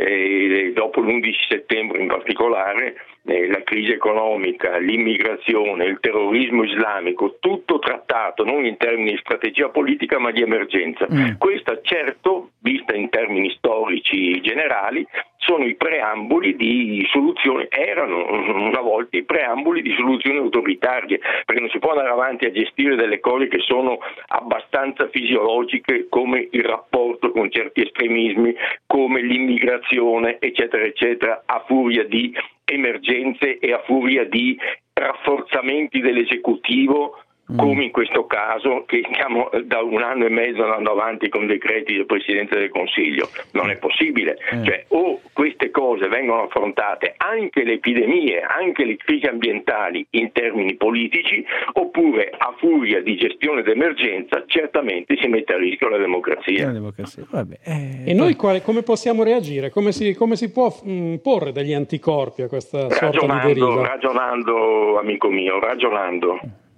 dopo l'11 settembre in particolare, la crisi economica, l'immigrazione, il terrorismo islamico, tutto trattato non in termini di strategia politica ma di emergenza. Questa certo, vista in termini storici generali, sono i preamboli di soluzioni, erano una volta i preamboli di soluzioni autoritarie, perché non si può andare avanti a gestire delle cose che sono abbastanza fisiologiche, come il rapporto con certi estremismi, come l'immigrazione, eccetera, eccetera, a furia di emergenze e a furia di rafforzamenti dell'esecutivo, come in questo caso, che stiamo da 1 anno e mezzo andando avanti con decreti del Presidente del Consiglio. Non è possibile. Cioè, o queste cose vengono affrontate, anche le epidemie, anche le crisi ambientali, in termini politici, oppure a furia di gestione d'emergenza certamente si mette a rischio la democrazia. Vabbè, e noi come possiamo reagire? Come si può porre degli anticorpi a questa sorta di deriva? Ragionando, amico mio, ragionando,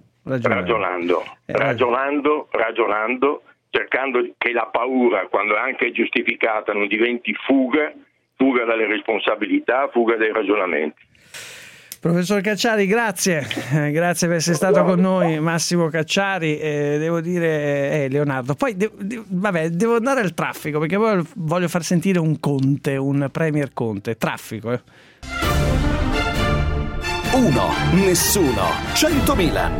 cercando che la paura, quando è anche giustificata, non diventi fuga dalle responsabilità, fuga dai ragionamenti. Professor Cacciari, grazie per essere stato con noi. Massimo Cacciari, devo dire Leonardo. Poi devo andare al traffico, perché poi voglio far sentire un Premier Conte. Traffico. 1, nessuno, 100 Milan.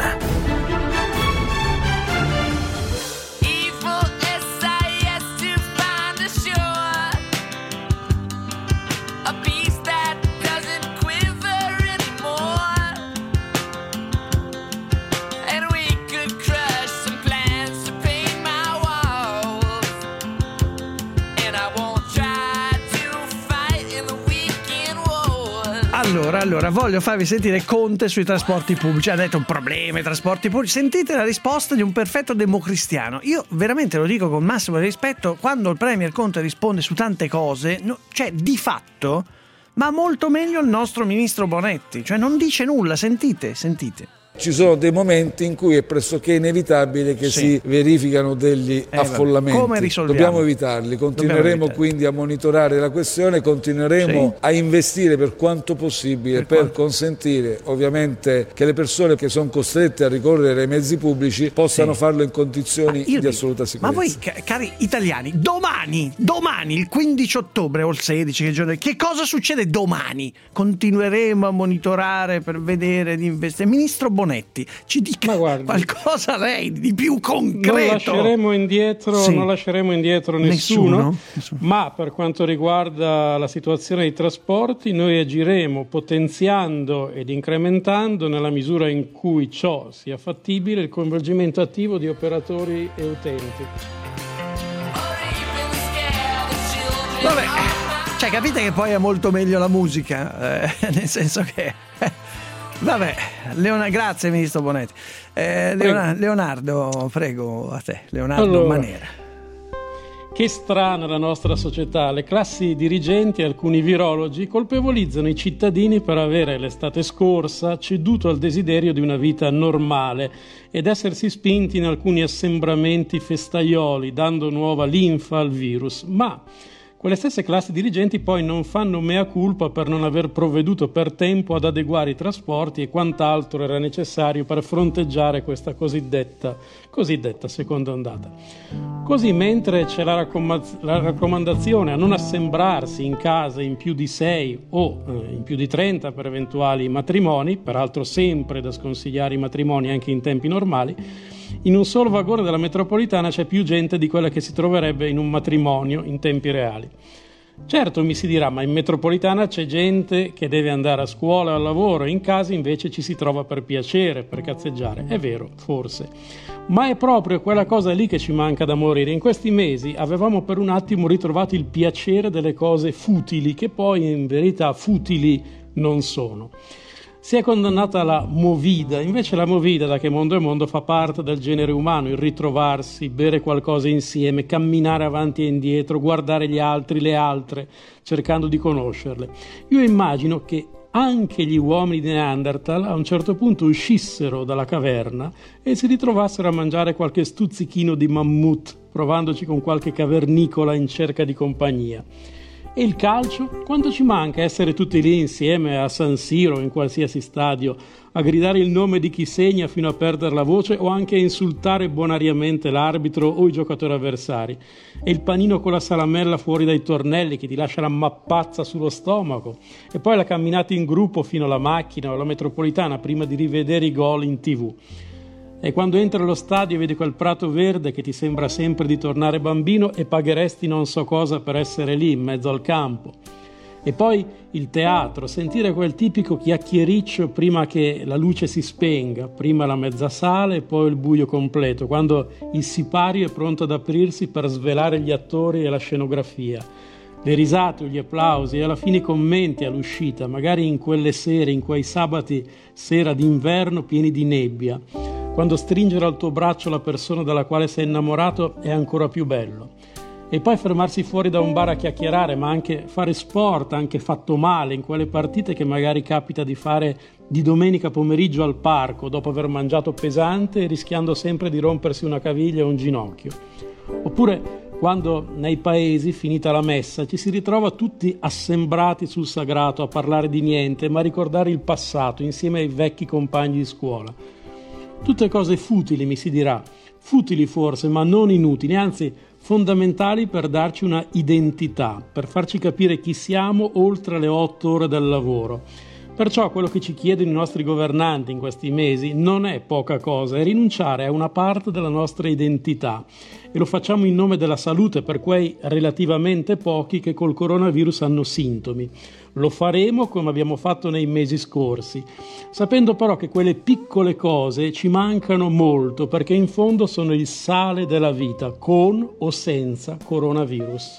Allora, voglio farvi sentire Conte sui trasporti pubblici. Ha detto un problema i trasporti pubblici. Sentite la risposta di un perfetto democristiano. Io veramente lo dico con massimo rispetto, quando il Premier Conte risponde su tante cose, cioè di fatto, ma molto meglio il nostro ministro Bonetti. Cioè non dice nulla, sentite. Ci sono dei momenti in cui è pressoché inevitabile che si verificano degli affollamenti. Come risolviamo? Dobbiamo evitarli. Continueremo quindi a monitorare la questione, continueremo a investire per quanto possibile per consentire ovviamente che le persone che sono costrette a ricorrere ai mezzi pubblici possano farlo in condizioni di assoluta sicurezza. Ma voi, cari italiani, domani, il 15 ottobre o il 16, che cosa succede domani? Continueremo a monitorare per vedere di investire. Ministro Bonetti, ci dica qualcosa lei di più concreto. Non lasceremo indietro nessuno, ma per quanto riguarda la situazione dei trasporti noi agiremo potenziando ed incrementando, nella misura in cui ciò sia fattibile, il coinvolgimento attivo di operatori e utenti. Vabbè, cioè capite che poi è molto meglio la musica, nel senso che vabbè, grazie Ministro Bonetti. Leonardo, prego, a te. Leonardo Manera. Che strana la nostra società. Le classi dirigenti e alcuni virologi colpevolizzano i cittadini per avere l'estate scorsa ceduto al desiderio di una vita normale ed essersi spinti in alcuni assembramenti festaioli, dando nuova linfa al virus. Ma quelle stesse classi dirigenti poi non fanno mea culpa per non aver provveduto per tempo ad adeguare i trasporti e quant'altro era necessario per fronteggiare questa cosiddetta seconda ondata. Così, mentre c'è la raccomandazione a non assembrarsi in casa in più di 6 o in più di 30 per eventuali matrimoni, peraltro sempre da sconsigliare i matrimoni anche in tempi normali, in un solo vagone della metropolitana c'è più gente di quella che si troverebbe in un matrimonio in tempi reali. Certo, mi si dirà, ma in metropolitana c'è gente che deve andare a scuola o al lavoro, in casa invece ci si trova per piacere, per cazzeggiare. È vero, forse. Ma è proprio quella cosa lì che ci manca da morire. In questi mesi avevamo per un attimo ritrovato il piacere delle cose futili, che poi in verità futili non sono. Si è condannata la movida, invece la movida, da che mondo è mondo, fa parte del genere umano, il ritrovarsi, bere qualcosa insieme, camminare avanti e indietro, guardare gli altri, le altre, cercando di conoscerle. Io immagino che anche gli uomini di Neanderthal a un certo punto uscissero dalla caverna e si ritrovassero a mangiare qualche stuzzichino di mammut, provandoci con qualche cavernicola in cerca di compagnia. E il calcio? Quanto ci manca essere tutti lì insieme a San Siro o in qualsiasi stadio a gridare il nome di chi segna fino a perdere la voce o anche a insultare bonariamente l'arbitro o i giocatori avversari. E il panino con la salamella fuori dai tornelli che ti lascia la mappazza sullo stomaco. E poi la camminata in gruppo fino alla macchina o alla metropolitana prima di rivedere i gol in TV. E quando entri allo stadio e vedi quel prato verde che ti sembra sempre di tornare bambino e pagheresti non so cosa per essere lì in mezzo al campo. E poi il teatro, sentire quel tipico chiacchiericcio prima che la luce si spenga, prima la mezza sala e poi il buio completo, quando il sipario è pronto ad aprirsi per svelare gli attori e la scenografia. Le risate, gli applausi e alla fine i commenti all'uscita, magari in quelle sere, in quei sabati sera d'inverno pieni di nebbia. Quando stringere al tuo braccio la persona dalla quale sei innamorato è ancora più bello. E poi fermarsi fuori da un bar a chiacchierare, ma anche fare sport, anche fatto male, in quelle partite che magari capita di fare di domenica pomeriggio al parco, dopo aver mangiato pesante e rischiando sempre di rompersi una caviglia o un ginocchio. Oppure quando nei paesi, finita la messa, ci si ritrova tutti assembrati sul sagrato a parlare di niente, ma a ricordare il passato insieme ai vecchi compagni di scuola. Tutte cose futili, mi si dirà, futili forse, ma non inutili, anzi fondamentali per darci una identità, per farci capire chi siamo oltre le 8 ore del lavoro. Perciò quello che ci chiedono i nostri governanti in questi mesi non è poca cosa, è rinunciare a una parte della nostra identità e lo facciamo in nome della salute per quei relativamente pochi che col coronavirus hanno sintomi. Lo faremo come abbiamo fatto nei mesi scorsi, sapendo però che quelle piccole cose ci mancano molto perché in fondo sono il sale della vita, con o senza coronavirus.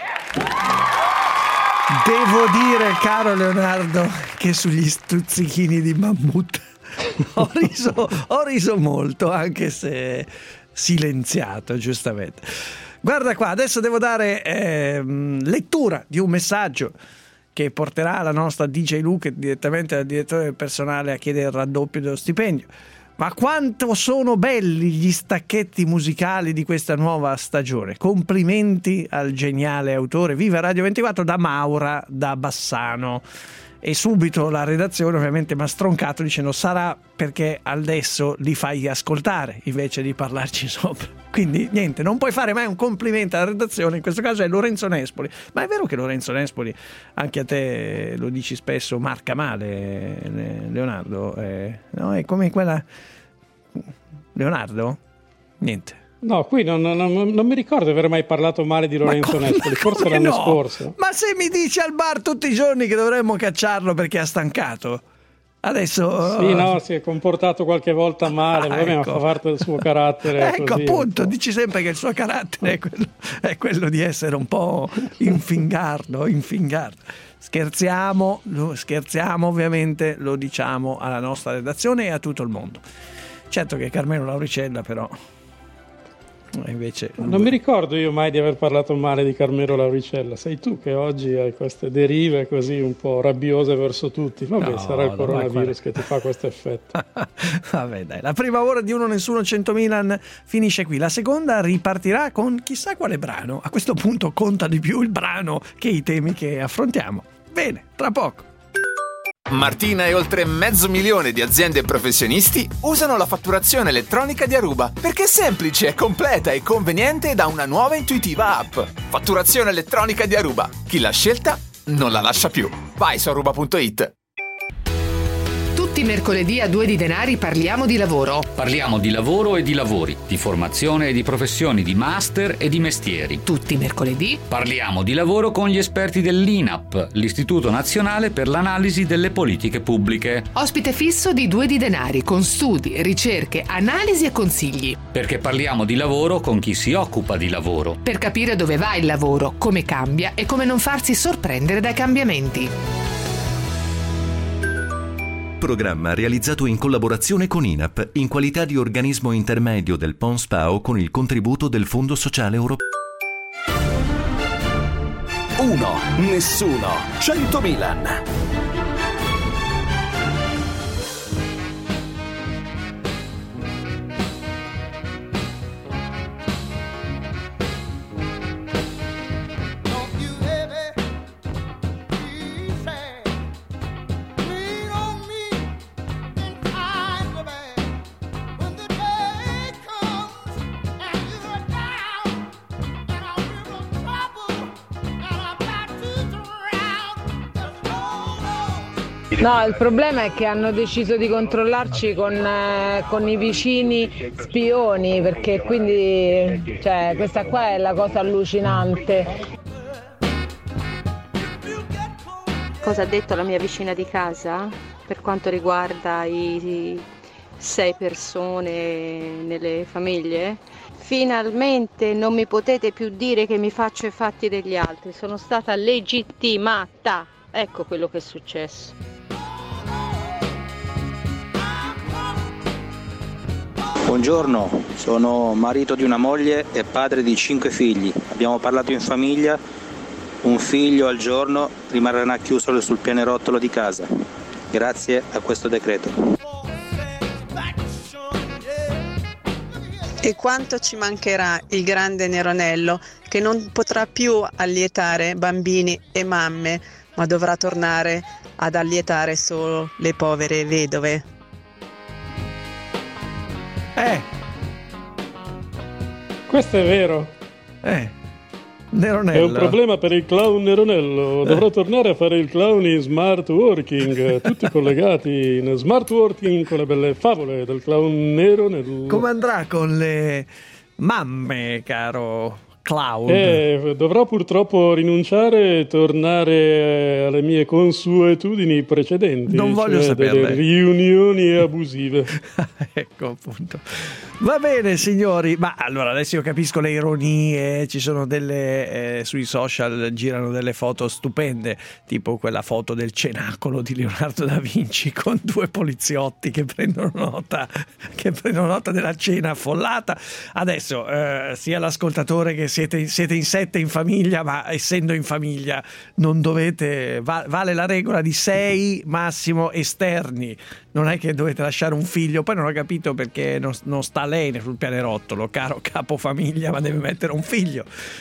Devo dire, caro Leonardo, che sugli stuzzichini di mammut ho riso molto, anche se silenziato, giustamente. Guarda qua, adesso devo dare lettura di un messaggio che porterà la nostra DJ Luke direttamente al direttore del personale a chiedere il raddoppio dello stipendio. Ma quanto sono belli gli stacchetti musicali di questa nuova stagione. Complimenti al geniale autore. Viva Radio 24 da Maura da Bassano. E subito la redazione ovviamente mi ha stroncato dicendo sarà perché adesso li fai ascoltare invece di parlarci sopra. Quindi niente, non puoi fare mai un complimento alla redazione, in questo caso è Lorenzo Nespoli. Ma è vero che Lorenzo Nespoli, anche a te lo dici spesso, marca male Leonardo? No, è come quella... Leonardo? Niente. No, qui non mi ricordo di aver mai parlato male di Lorenzo Nespoli, forse l'anno scorso. Ma se mi dici al bar tutti i giorni che dovremmo cacciarlo perché ha stancato, adesso... Sì, no, si è comportato qualche volta male, ma ecco. fa parte del suo carattere. Ecco, così, appunto, dici sempre che il suo carattere è quello di essere un po' infingardo. Scherziamo ovviamente, lo diciamo alla nostra redazione e a tutto il mondo. Certo che Carmelo Lauricella però... Invece non mi ricordo io mai di aver parlato male di Carmelo Lauricella. Sei tu che oggi hai queste derive così un po' rabbiose verso tutti. Vabbè, no, sarà il coronavirus che ti fa questo effetto. Vabbè, dai, la prima ora di Uno Nessuno 100 Milan finisce qui. La seconda ripartirà con chissà quale brano. A questo punto conta di più il brano che i temi che affrontiamo. Bene, tra poco. Martina e oltre 500.000 di aziende e professionisti usano la fatturazione elettronica di Aruba perché è semplice, completa e conveniente da una nuova e intuitiva app. Fatturazione elettronica di Aruba. Chi l'ha scelta non la lascia più. Vai su aruba.it. Tutti i mercoledì a 2 di denari parliamo di lavoro. Parliamo di lavoro e di lavori, di formazione e di professioni, di master e di mestieri. Tutti i mercoledì parliamo di lavoro con gli esperti dell'INAP, l'Istituto Nazionale per l'Analisi delle Politiche Pubbliche. Ospite fisso di 2 di denari con studi, ricerche, analisi e consigli. Perché parliamo di lavoro con chi si occupa di lavoro. Per capire dove va il lavoro, come cambia e come non farsi sorprendere dai cambiamenti. Programma realizzato in collaborazione con INAP in qualità di organismo intermedio del PONSPAO con il contributo del Fondo Sociale Europeo. 1, nessuno, 100 Milan. No, il problema è che hanno deciso di controllarci con i vicini spioni, perché quindi questa qua è la cosa allucinante. Cosa ha detto la mia vicina di casa per quanto riguarda i 6 persone nelle famiglie? Finalmente non mi potete più dire che mi faccio i fatti degli altri, sono stata legittimata. Ecco quello che è successo. Buongiorno, sono marito di una moglie e padre di 5 figli. Abbiamo parlato in famiglia, un figlio al giorno rimarrà chiuso sul pianerottolo di casa, grazie a questo decreto. E quanto ci mancherà il grande Neronello, che non potrà più allietare bambini e mamme, ma dovrà tornare ad allietare solo le povere vedove. Questo è vero. Neronello. È un problema per il clown Neronello. Dovrò tornare a fare il clown in smart working, tutti collegati in smart working con le belle favole del clown Neronello. Come andrà con le mamme, caro clown? Dovrò purtroppo rinunciare e tornare alle mie consuetudini precedenti. Non voglio saperle. Delle riunioni abusive. Ecco, appunto. Va bene, signori, ma allora adesso io capisco le ironie, ci sono delle sui social girano delle foto stupende, tipo quella foto del cenacolo di Leonardo da Vinci con 2 poliziotti che prendono nota della cena affollata. Adesso sia l'ascoltatore che siete in 7 in famiglia, ma essendo in famiglia non dovete, vale la regola di 6 massimo esterni. Non è che dovete lasciare un figlio. Poi non ho capito perché non sta lei sul pianerottolo, caro capofamiglia, ma deve mettere un figlio.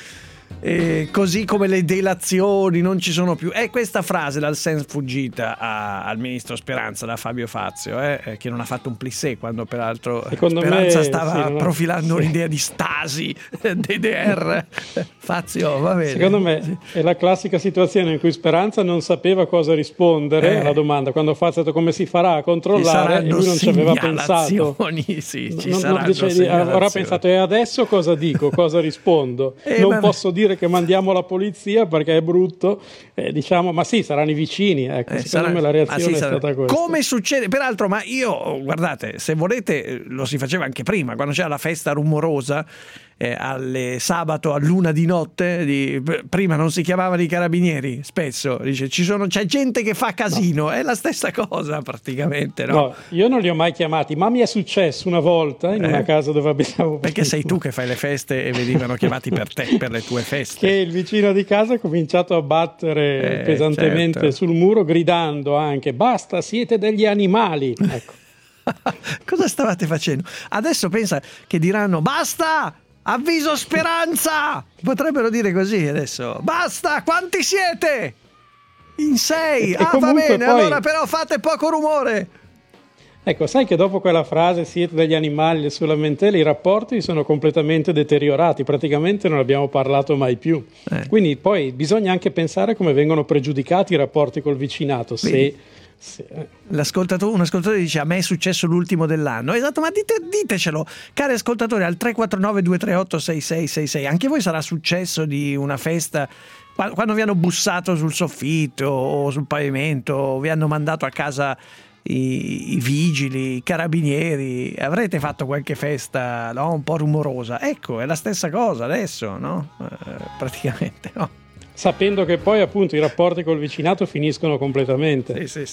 Così come le delazioni non ci sono più. È questa frase dal sen sfuggita al ministro Speranza da Fabio Fazio, che non ha fatto un plissé quando peraltro Secondo Speranza me, stava profilando un'idea di Stasi, DDR. Fazio, va bene. Secondo me è la classica situazione in cui Speranza non sapeva cosa rispondere alla domanda, quando Fazio ha detto come si farà a controllare, e lui non ci aveva pensato. Sì, ci saranno avrà pensato, e adesso cosa dico, cosa rispondo? Non posso dire che mandiamo la polizia perché è brutto, diciamo, ma sì, saranno i vicini, ecco, secondo me la reazione è stata questa. Come succede peraltro, ma io, guardate, se volete lo si faceva anche prima, quando c'era la festa rumorosa alle sabato a luna di notte, prima non si chiamavano i carabinieri, spesso dice c'è gente che fa casino, è la stessa cosa praticamente, no? No, io non li ho mai chiamati, ma mi è successo una volta in una casa dove abitavo. Perché sei tu che fai le feste e venivano chiamati per te, per le tue feste. Che il vicino di casa ha cominciato a battere pesantemente, certo, sul muro, gridando anche basta, siete degli animali, ecco. Cosa stavate facendo? Adesso pensa che diranno basta, avviso Speranza, potrebbero dire così adesso, basta, quanti siete? In 6, va bene, poi... allora però fate poco rumore. Ecco, sai che dopo quella frase siete degli animali su lamentele, i rapporti sono completamente deteriorati, praticamente non abbiamo parlato mai più. Quindi poi bisogna anche pensare come vengono pregiudicati i rapporti col vicinato. Un ascoltatore dice a me è successo l'ultimo dell'anno, esatto, ma ditecelo cari ascoltatori al 349 238 6666, anche voi sarà successo di una festa quando vi hanno bussato sul soffitto o sul pavimento, vi hanno mandato a casa i vigili, i carabinieri, avrete fatto qualche festa, no? Un po' rumorosa, ecco, è la stessa cosa adesso, no? Praticamente, no? Sapendo che poi appunto i rapporti col vicinato finiscono completamente. Sì.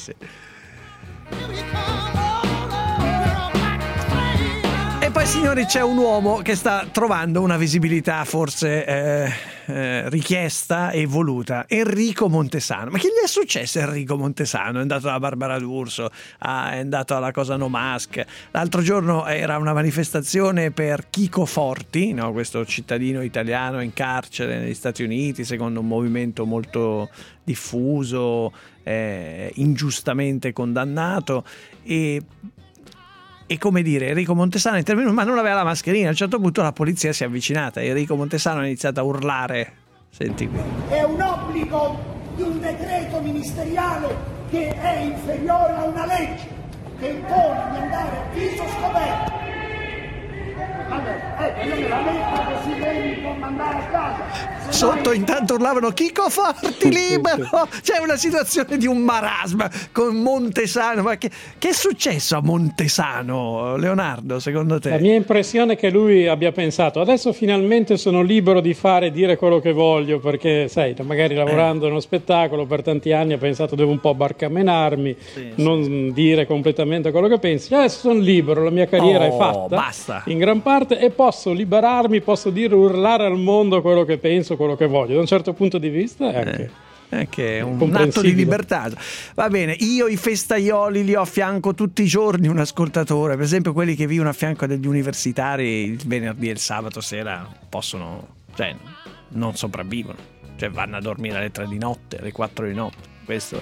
E poi signori c'è un uomo che sta trovando una visibilità forse richiesta e voluta, Enrico Montesano. Ma che gli è successo a Enrico Montesano? È andato alla Barbara D'Urso, è andato alla Cosa No Mask, l'altro giorno era una manifestazione per Chico Forti, no? Questo cittadino italiano in carcere negli Stati Uniti secondo un movimento molto diffuso, ingiustamente condannato, e come dire, Enrico Montesano è intervenuto, ma non aveva la mascherina. A un certo punto la polizia si è avvicinata e Enrico Montesano ha iniziato a urlare. Senti qui. È un obbligo di un decreto ministeriale che è inferiore a una legge che impone di andare a viso scoperto. Allora, io me la metto così lei mi può mandare a casa. Sotto intanto urlavano Chico Forti libero. C'è una situazione di un marasma con Montesano. Ma che è successo a Montesano, Leonardo, secondo te? La mia impressione è che lui abbia pensato: adesso finalmente sono libero di fare e dire quello che voglio, perché sai, magari lavorando in uno spettacolo per tanti anni ha pensato devo un po' barcamenarmi, non dire completamente quello che pensi. Adesso sono libero, la mia carriera è fatta, basta. In gran parte, e posso liberarmi, posso dire, urlare al mondo quello che penso, quello che voglio. Da un certo punto di vista è anche un atto di libertà. Va bene, io i festaioli li ho a fianco tutti i giorni, un ascoltatore, per esempio quelli che vivono a fianco degli universitari il venerdì e il sabato sera possono, cioè non sopravvivono, cioè vanno a dormire alle 3 di notte, alle 4 di notte, questo è.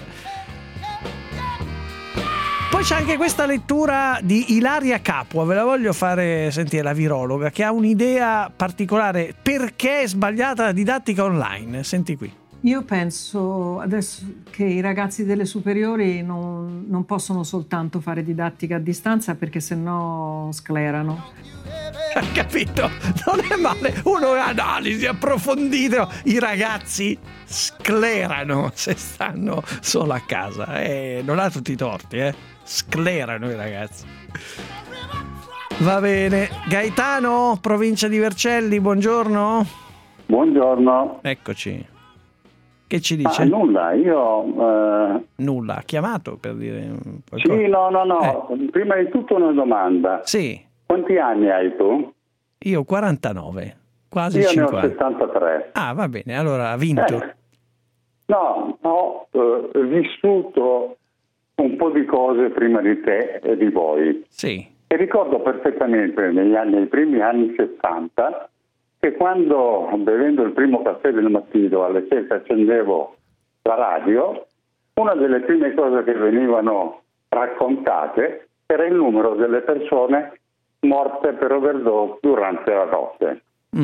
Poi c'è anche questa lettura di Ilaria Capua, ve la voglio fare sentire, la virologa, che ha un'idea particolare perché è sbagliata la didattica online. Senti qui. Io penso adesso che i ragazzi delle superiori non possono soltanto fare didattica a distanza, perché sennò sclerano. Capito? Non è male. Uno analisi approfondite. I ragazzi sclerano se stanno solo a casa. Non ha tutti i torti, Sclerano i ragazzi. Va bene. Gaetano, provincia di Vercelli, buongiorno. Buongiorno. Eccoci. Che ci dice? Nulla, io... Nulla, ha chiamato per dire qualcosa? Sì, no. Prima di tutto una domanda. Sì. Quanti anni hai tu? Io 49, quasi io 50. Io ne ho 73. Ah, va bene, allora ha vinto. No, ho vissuto un po' di cose prima di te e di voi. Sì. E ricordo perfettamente nei primi anni 70 che quando, bevendo il primo caffè del mattino, alle 7 accendevo la radio, una delle prime cose che venivano raccontate era il numero delle persone morte per overdose durante la notte.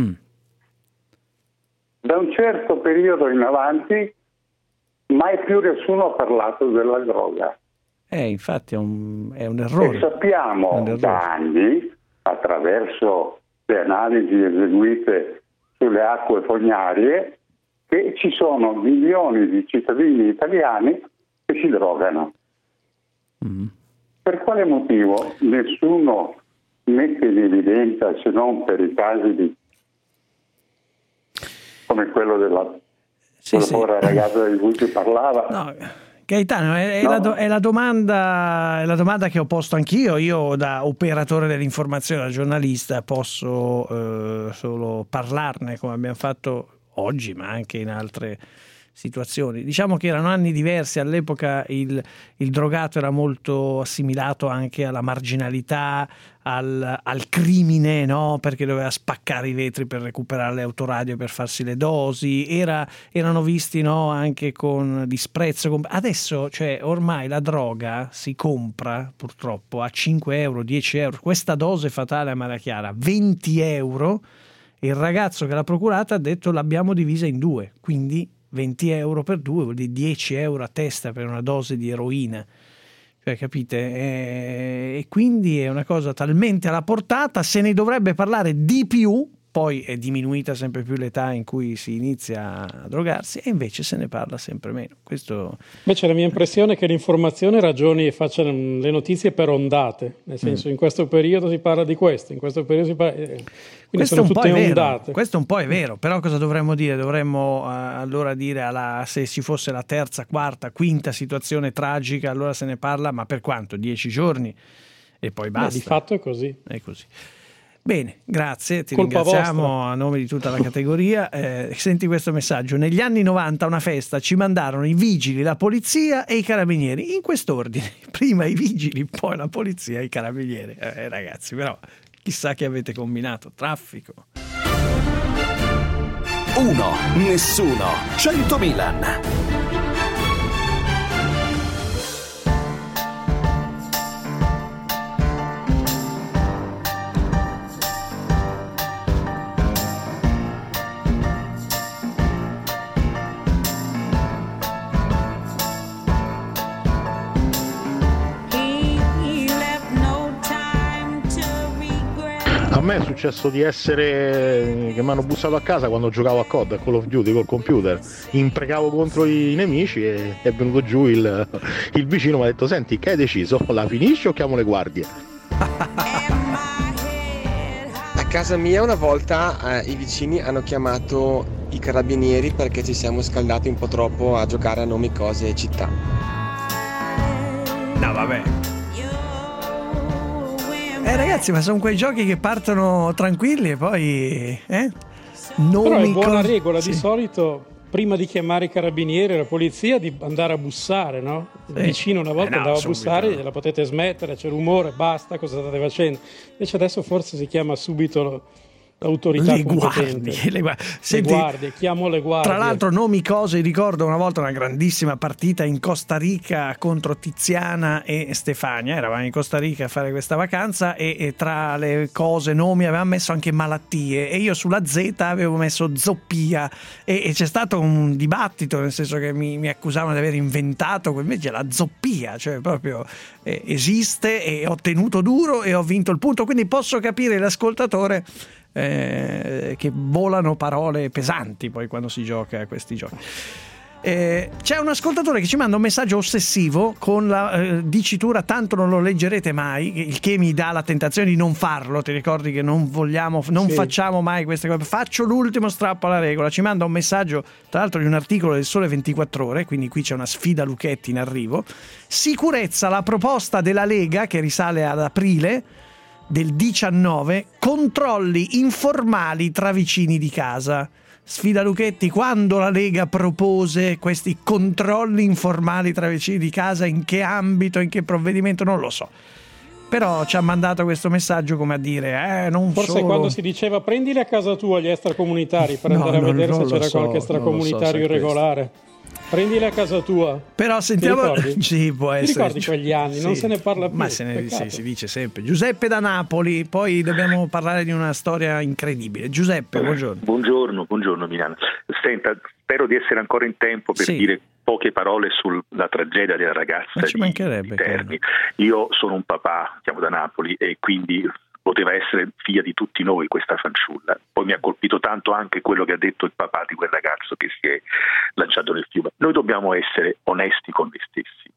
Da un certo periodo in avanti mai più nessuno ha parlato della droga. Infatti è un errore. E sappiamo da anni, attraverso le analisi eseguite sulle acque fognarie, che ci sono milioni di cittadini italiani che si drogano. Per quale motivo nessuno mette in evidenza, se non per i casi come quello della povera ragazza di cui si parlava? No. Gaetano, è la domanda che ho posto anch'io. Io da operatore dell'informazione, da giornalista, posso solo parlarne come abbiamo fatto oggi, ma anche in altre situazioni. Diciamo che erano anni diversi, all'epoca il drogato era molto assimilato anche alla marginalità, al crimine, no? Perché doveva spaccare i vetri per recuperare le autoradio, per farsi le dosi, erano visti, no? Anche con disprezzo. Adesso, cioè, ormai la droga si compra purtroppo a 5 euro, 10 euro, questa dose fatale a Maria Chiara 20 euro, e il ragazzo che l'ha procurata ha detto l'abbiamo divisa in due, quindi 20 euro per due vuol dire 10 euro a testa per una dose di eroina. Cioè, capite? E quindi è una cosa talmente alla portata, se ne dovrebbe parlare di più. Poi è diminuita sempre più l'età in cui si inizia a drogarsi, e invece se ne parla sempre meno. Questo... Invece la mia impressione è che l'informazione ragioni e faccia le notizie per ondate, nel senso in questo periodo si parla di questo, in questo periodo si parla... Quindi questo sono tutte ondate. Questo un po' è vero, però cosa dovremmo dire? Dovremmo allora dire se ci fosse la terza, quarta, quinta situazione tragica, allora se ne parla, ma per quanto? 10 giorni e poi basta. Di fatto è così. È così. Bene, grazie, ti Colpa ringraziamo vostra. a nome di tutta la categoria. Senti questo messaggio: negli anni 90 a una festa ci mandarono i vigili, la polizia e i carabinieri, in quest'ordine: prima i vigili, poi la polizia e i carabinieri. Ragazzi, però chissà che avete combinato, traffico. 1, nessuno, 100 Milan. A me è successo di essere che mi hanno bussato a casa quando giocavo a COD, a Call of Duty col computer, imprecavo contro i nemici e è venuto giù il vicino, mi ha detto: senti, che hai deciso? La finisci o chiamo le guardie? A casa mia una volta i vicini hanno chiamato i carabinieri perché ci siamo scaldati un po' troppo a giocare a nomi, cose e città. No, vabbè. Ragazzi, ma sono quei giochi che partono tranquilli e poi Però è buona regola, sì. Di solito prima di chiamare i carabinieri e la polizia di andare a bussare, no? Il vicino una volta andava a bussare, gliela potete smettere, c'è rumore, basta, cosa state facendo? Invece adesso forse si chiama subito l'autorità competente. Chiamo le guardie. Tra l'altro nomi, cose, ricordo una volta una grandissima partita in Costa Rica contro Tiziana e Stefania. Eravamo in Costa Rica a fare questa vacanza e tra le cose, nomi, avevamo messo anche malattie e io sulla Z avevo messo zoppia e c'è stato un dibattito, nel senso che mi accusavano di aver inventato, invece la zoppia, cioè proprio esiste, e ho tenuto duro e ho vinto il punto, quindi posso capire l'ascoltatore che volano parole pesanti poi quando si gioca a questi giochi. C'è un ascoltatore che ci manda un messaggio ossessivo con la dicitura tanto non lo leggerete mai, il che mi dà la tentazione di non farlo. Ti ricordi che non facciamo mai queste cose, faccio l'ultimo strappo alla regola. Ci manda un messaggio tra l'altro di un articolo del Sole 24 Ore, quindi qui c'è una sfida Lucchetti in arrivo. Sicurezza, la proposta della Lega che risale ad aprile del 19, controlli informali tra vicini di casa. Sfida Lucchetti, quando la Lega propose questi controlli informali tra vicini di casa, in che ambito, in che provvedimento, non lo so. Però ci ha mandato questo messaggio come a dire non forse solo... quando si diceva prendili a casa tua gli extracomunitari per andare a vedere se c'era qualche extracomunitario irregolare. Prendili a casa tua. Però sentiamo. Sì, può essere. Ti ricordi quegli anni? Sì. Non se ne parla più. Ma si dice sempre. Giuseppe da Napoli. Poi dobbiamo parlare di una storia incredibile. Giuseppe, buongiorno. Buongiorno Milano. Senta, spero di essere ancora in tempo per dire poche parole sulla tragedia della ragazza di Terni. Io sono un papà, siamo da Napoli e quindi poteva essere figlia di tutti noi questa fanciulla. Poi mi ha colpito tanto anche quello che ha detto il papà di quel ragazzo che si è lanciato nel fiume. Noi dobbiamo essere onesti con noi stessi.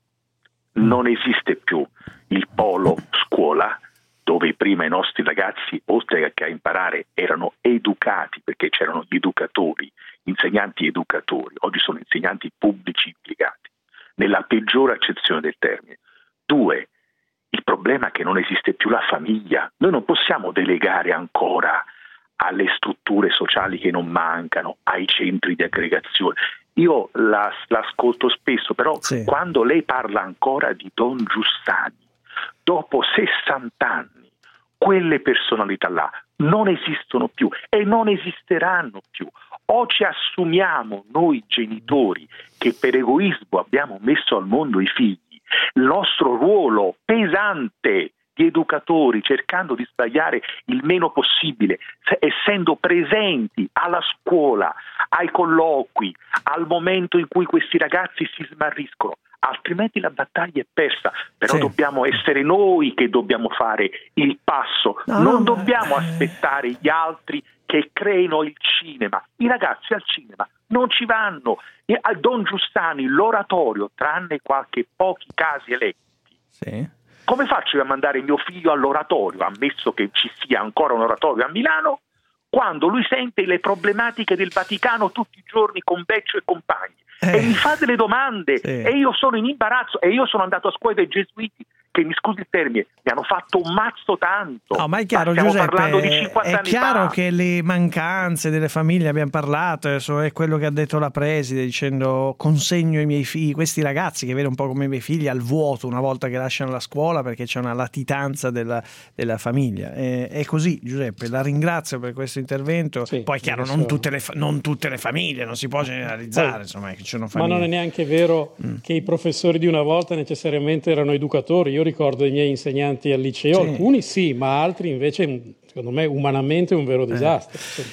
Non esiste più il polo scuola dove prima i nostri ragazzi, oltre che a imparare, erano educati, perché c'erano gli educatori, insegnanti educatori. Oggi sono insegnanti pubblici impiegati, nella peggiore accezione del termine. 2. Il problema è che non esiste più la famiglia. Noi non possiamo delegare ancora alle strutture sociali che non mancano, ai centri di aggregazione. Io l'ascolto spesso, però quando lei parla ancora di Don Giussani, dopo 60 anni, quelle personalità là non esistono più e non esisteranno più. O ci assumiamo noi genitori che per egoismo abbiamo messo al mondo i figli, il nostro ruolo pesante di educatori, cercando di sbagliare il meno possibile, essendo presenti alla scuola, ai colloqui, al momento in cui questi ragazzi si smarriscono, altrimenti la battaglia è persa. Però dobbiamo essere noi che dobbiamo fare il passo, non dobbiamo aspettare gli altri che creino il cinema. I ragazzi al cinema non ci vanno. E a Don Giussani l'oratorio, tranne qualche pochi casi eletti, come faccio a mandare mio figlio all'oratorio, ammesso che ci sia ancora un oratorio a Milano, quando lui sente le problematiche del Vaticano tutti i giorni con Beccio e compagni e mi fa delle domande e io sono in imbarazzo, e io sono andato a scuola dei gesuiti che, mi scusi il termine, mi hanno fatto un mazzo tanto. No, ma è chiaro, stiamo Giuseppe, parlando di 50 è anni chiaro fa. che le mancanze delle famiglie, abbiamo parlato, adesso è quello che ha detto la preside, dicendo consegno i miei figli, questi ragazzi che vedo un po' come i miei figli, al vuoto una volta che lasciano la scuola, perché c'è una latitanza della famiglia. È così, Giuseppe, la ringrazio per questo intervento. Poi è chiaro, non tutte le famiglie, non si può generalizzare, insomma, che ci sono famiglie. Ma non è neanche vero che i professori di una volta necessariamente erano educatori. Io ricordo i miei insegnanti al liceo, alcuni sì, ma altri invece, secondo me, umanamente è un vero disastro.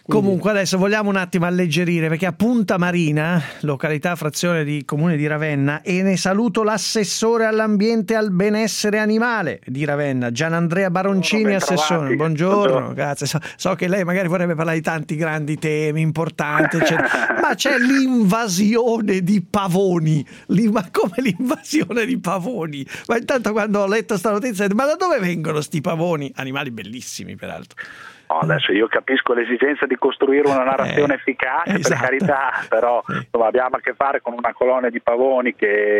Comunque adesso vogliamo un attimo alleggerire, perché a Punta Marina, località frazione di comune di Ravenna, e ne saluto l'assessore all'ambiente e al benessere animale di Ravenna, Gianandrea Baroncini, assessore. Buongiorno, grazie. So che lei magari vorrebbe parlare di tanti grandi temi importanti, eccetera. Ma c'è l'invasione di pavoni. Ma come l'invasione di pavoni? Ma intanto quando ho letto sta notizia, ma da dove vengono sti pavoni? Animali bellissimi, peraltro. No, adesso io capisco l'esigenza di costruire una narrazione efficace, esatto. Per carità, però insomma, abbiamo a che fare con una colonia di pavoni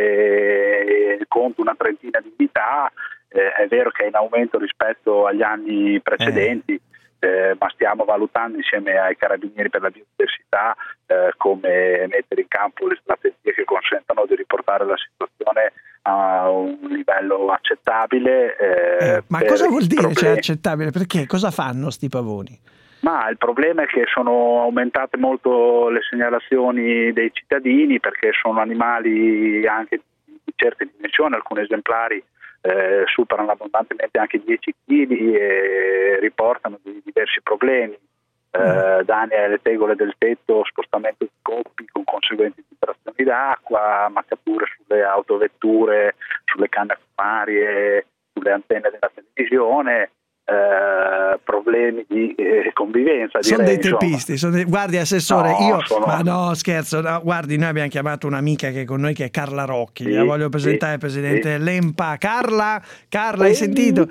che conta una trentina di unità, è vero che è in aumento rispetto agli anni precedenti, ma stiamo valutando insieme ai Carabinieri per la biodiversità come mettere in campo le strategie che consentano di riportare la situazione a un livello accettabile. Ma cosa vuol dire cioè, accettabile? Perché cosa fanno sti pavoni? Ma il problema è che sono aumentate molto le segnalazioni dei cittadini, perché sono animali anche di certe dimensioni, alcuni esemplari superano abbondantemente anche 10 kg e riportano diversi problemi, danni alle tegole del tetto, spostamento di coppi con conseguenti filtrazioni d'acqua, macchiature sulle autovetture, sulle canne acquarie, sulle antenne della televisione, problemi di convivenza. Sono direi, dei teppisti, guardi assessore, ma no scherzo, no, guardi, noi abbiamo chiamato un'amica che è con noi che è Carla Rocchi, la voglio presentare al presidente dell'EMPA. Carla, hai sentito?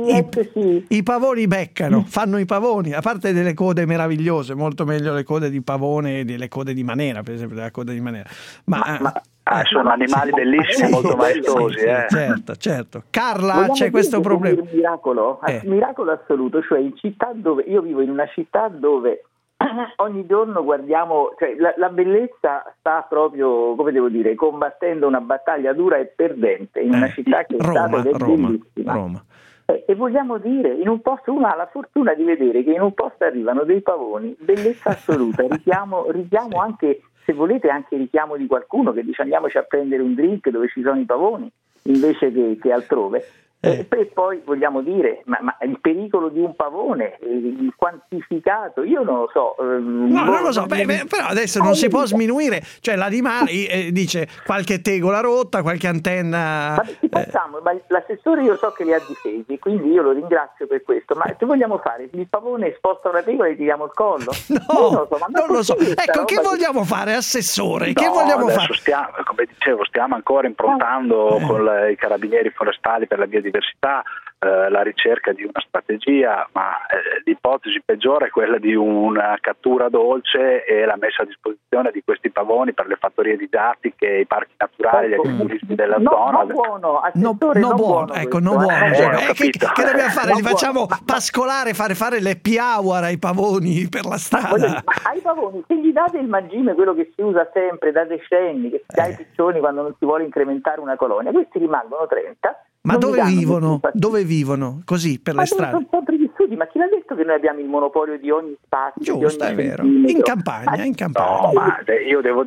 I pavoni beccano, fanno i pavoni, a parte delle code meravigliose, molto meglio le code di pavone e delle code di manera, per esempio la coda di manera, sono animali bellissimi, molto maestosi. Certo. Carla, c'è questo problema. Miracolo assoluto, cioè in città dove io vivo, in una città dove ogni giorno guardiamo, cioè la bellezza sta proprio, come devo dire, combattendo una battaglia dura e perdente in una città che è stata bellissima. Roma. E vogliamo dire, in un posto uno ha la fortuna di vedere che in un posto arrivano dei pavoni, bellezza assoluta, richiamo anche, se volete, anche richiamo di qualcuno che dice andiamoci a prendere un drink dove ci sono i pavoni invece che altrove. E poi vogliamo dire, ma il pericolo di un pavone, il quantificato, io non lo so. Non lo so, però adesso non si può sminuire, cioè l'animale dice qualche tegola rotta, qualche antenna. Ma l'assessore io so che li ha difesi, quindi io lo ringrazio per questo, ma che vogliamo fare? Il pavone sposta una tegola e tiriamo il collo? Non lo so. Ecco, che vogliamo fare, assessore? Che vogliamo fare? Come dicevo, stiamo ancora improntando con i carabinieri forestali per la biodiversità la ricerca di una strategia, ma l'ipotesi peggiore è quella di una cattura dolce e la messa a disposizione di questi pavoni per le fattorie didattiche, i parchi naturali, gli agriturismi della zona. Non buono. Che dobbiamo fare? Li facciamo pascolare, fare le piawar ai pavoni per la strada. Ai pavoni, se gli date il mangime, quello che si usa sempre da decenni, che si dà ai piccioni quando non si vuole incrementare una colonia, questi rimangono 30. Ma dove vivono? Così, per le strade? Sono sempre gli studi, ma chi l'ha detto che noi abbiamo il monopolio di ogni spazio? Giusto, è vero. In campagna. No, ma io devo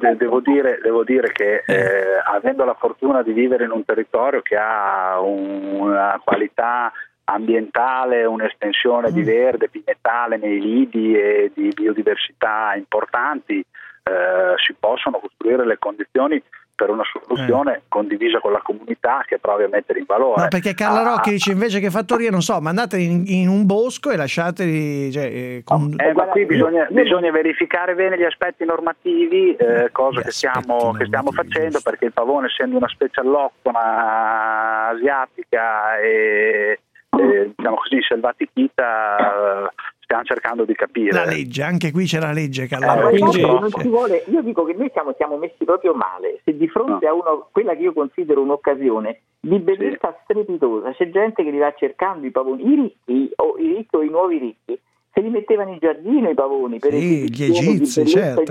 dire che avendo la fortuna di vivere in un territorio che ha una qualità ambientale, un'estensione di verde, pinettale nei lidi e di biodiversità importanti, si possono costruire le condizioni per una soluzione condivisa con la comunità che provi a mettere in valore. No, perché Carla Rocchi dice invece che fattorie, non so, mandate in un bosco e lasciateli. Ma qui bisogna verificare bene gli aspetti normativi, cosa che stiamo facendo, perché il pavone, essendo una specie alloctona asiatica e diciamo così selvatichita, stiamo cercando di capire. La legge, anche qui c'è la legge, Carla. Non ci vuole, io dico che noi siamo messi proprio male. Se di fronte a quella che io considero un'occasione di bellezza strepitosa, c'è gente che li va cercando i pavoni, i ricchi o i nuovi ricchi, se li mettevano in giardino i pavoni per gli egizi, certo.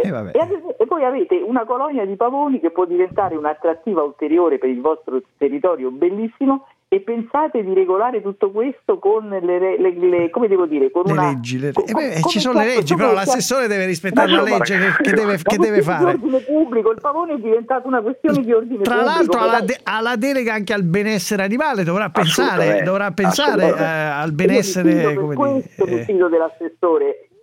E poi avete una colonia di pavoni che può diventare un'attrattiva ulteriore per il vostro territorio bellissimo. E pensate di regolare tutto questo con le come devo dire, con una leggi. Ci sono le leggi, però l'assessore deve rispettare la legge che deve fare. L'ordine pubblico, il pavone è diventato una questione di ordine pubblico. Tra l'altro ha la delega anche al benessere animale, dovrà pensare al benessere. Questo il figlio dell'assessore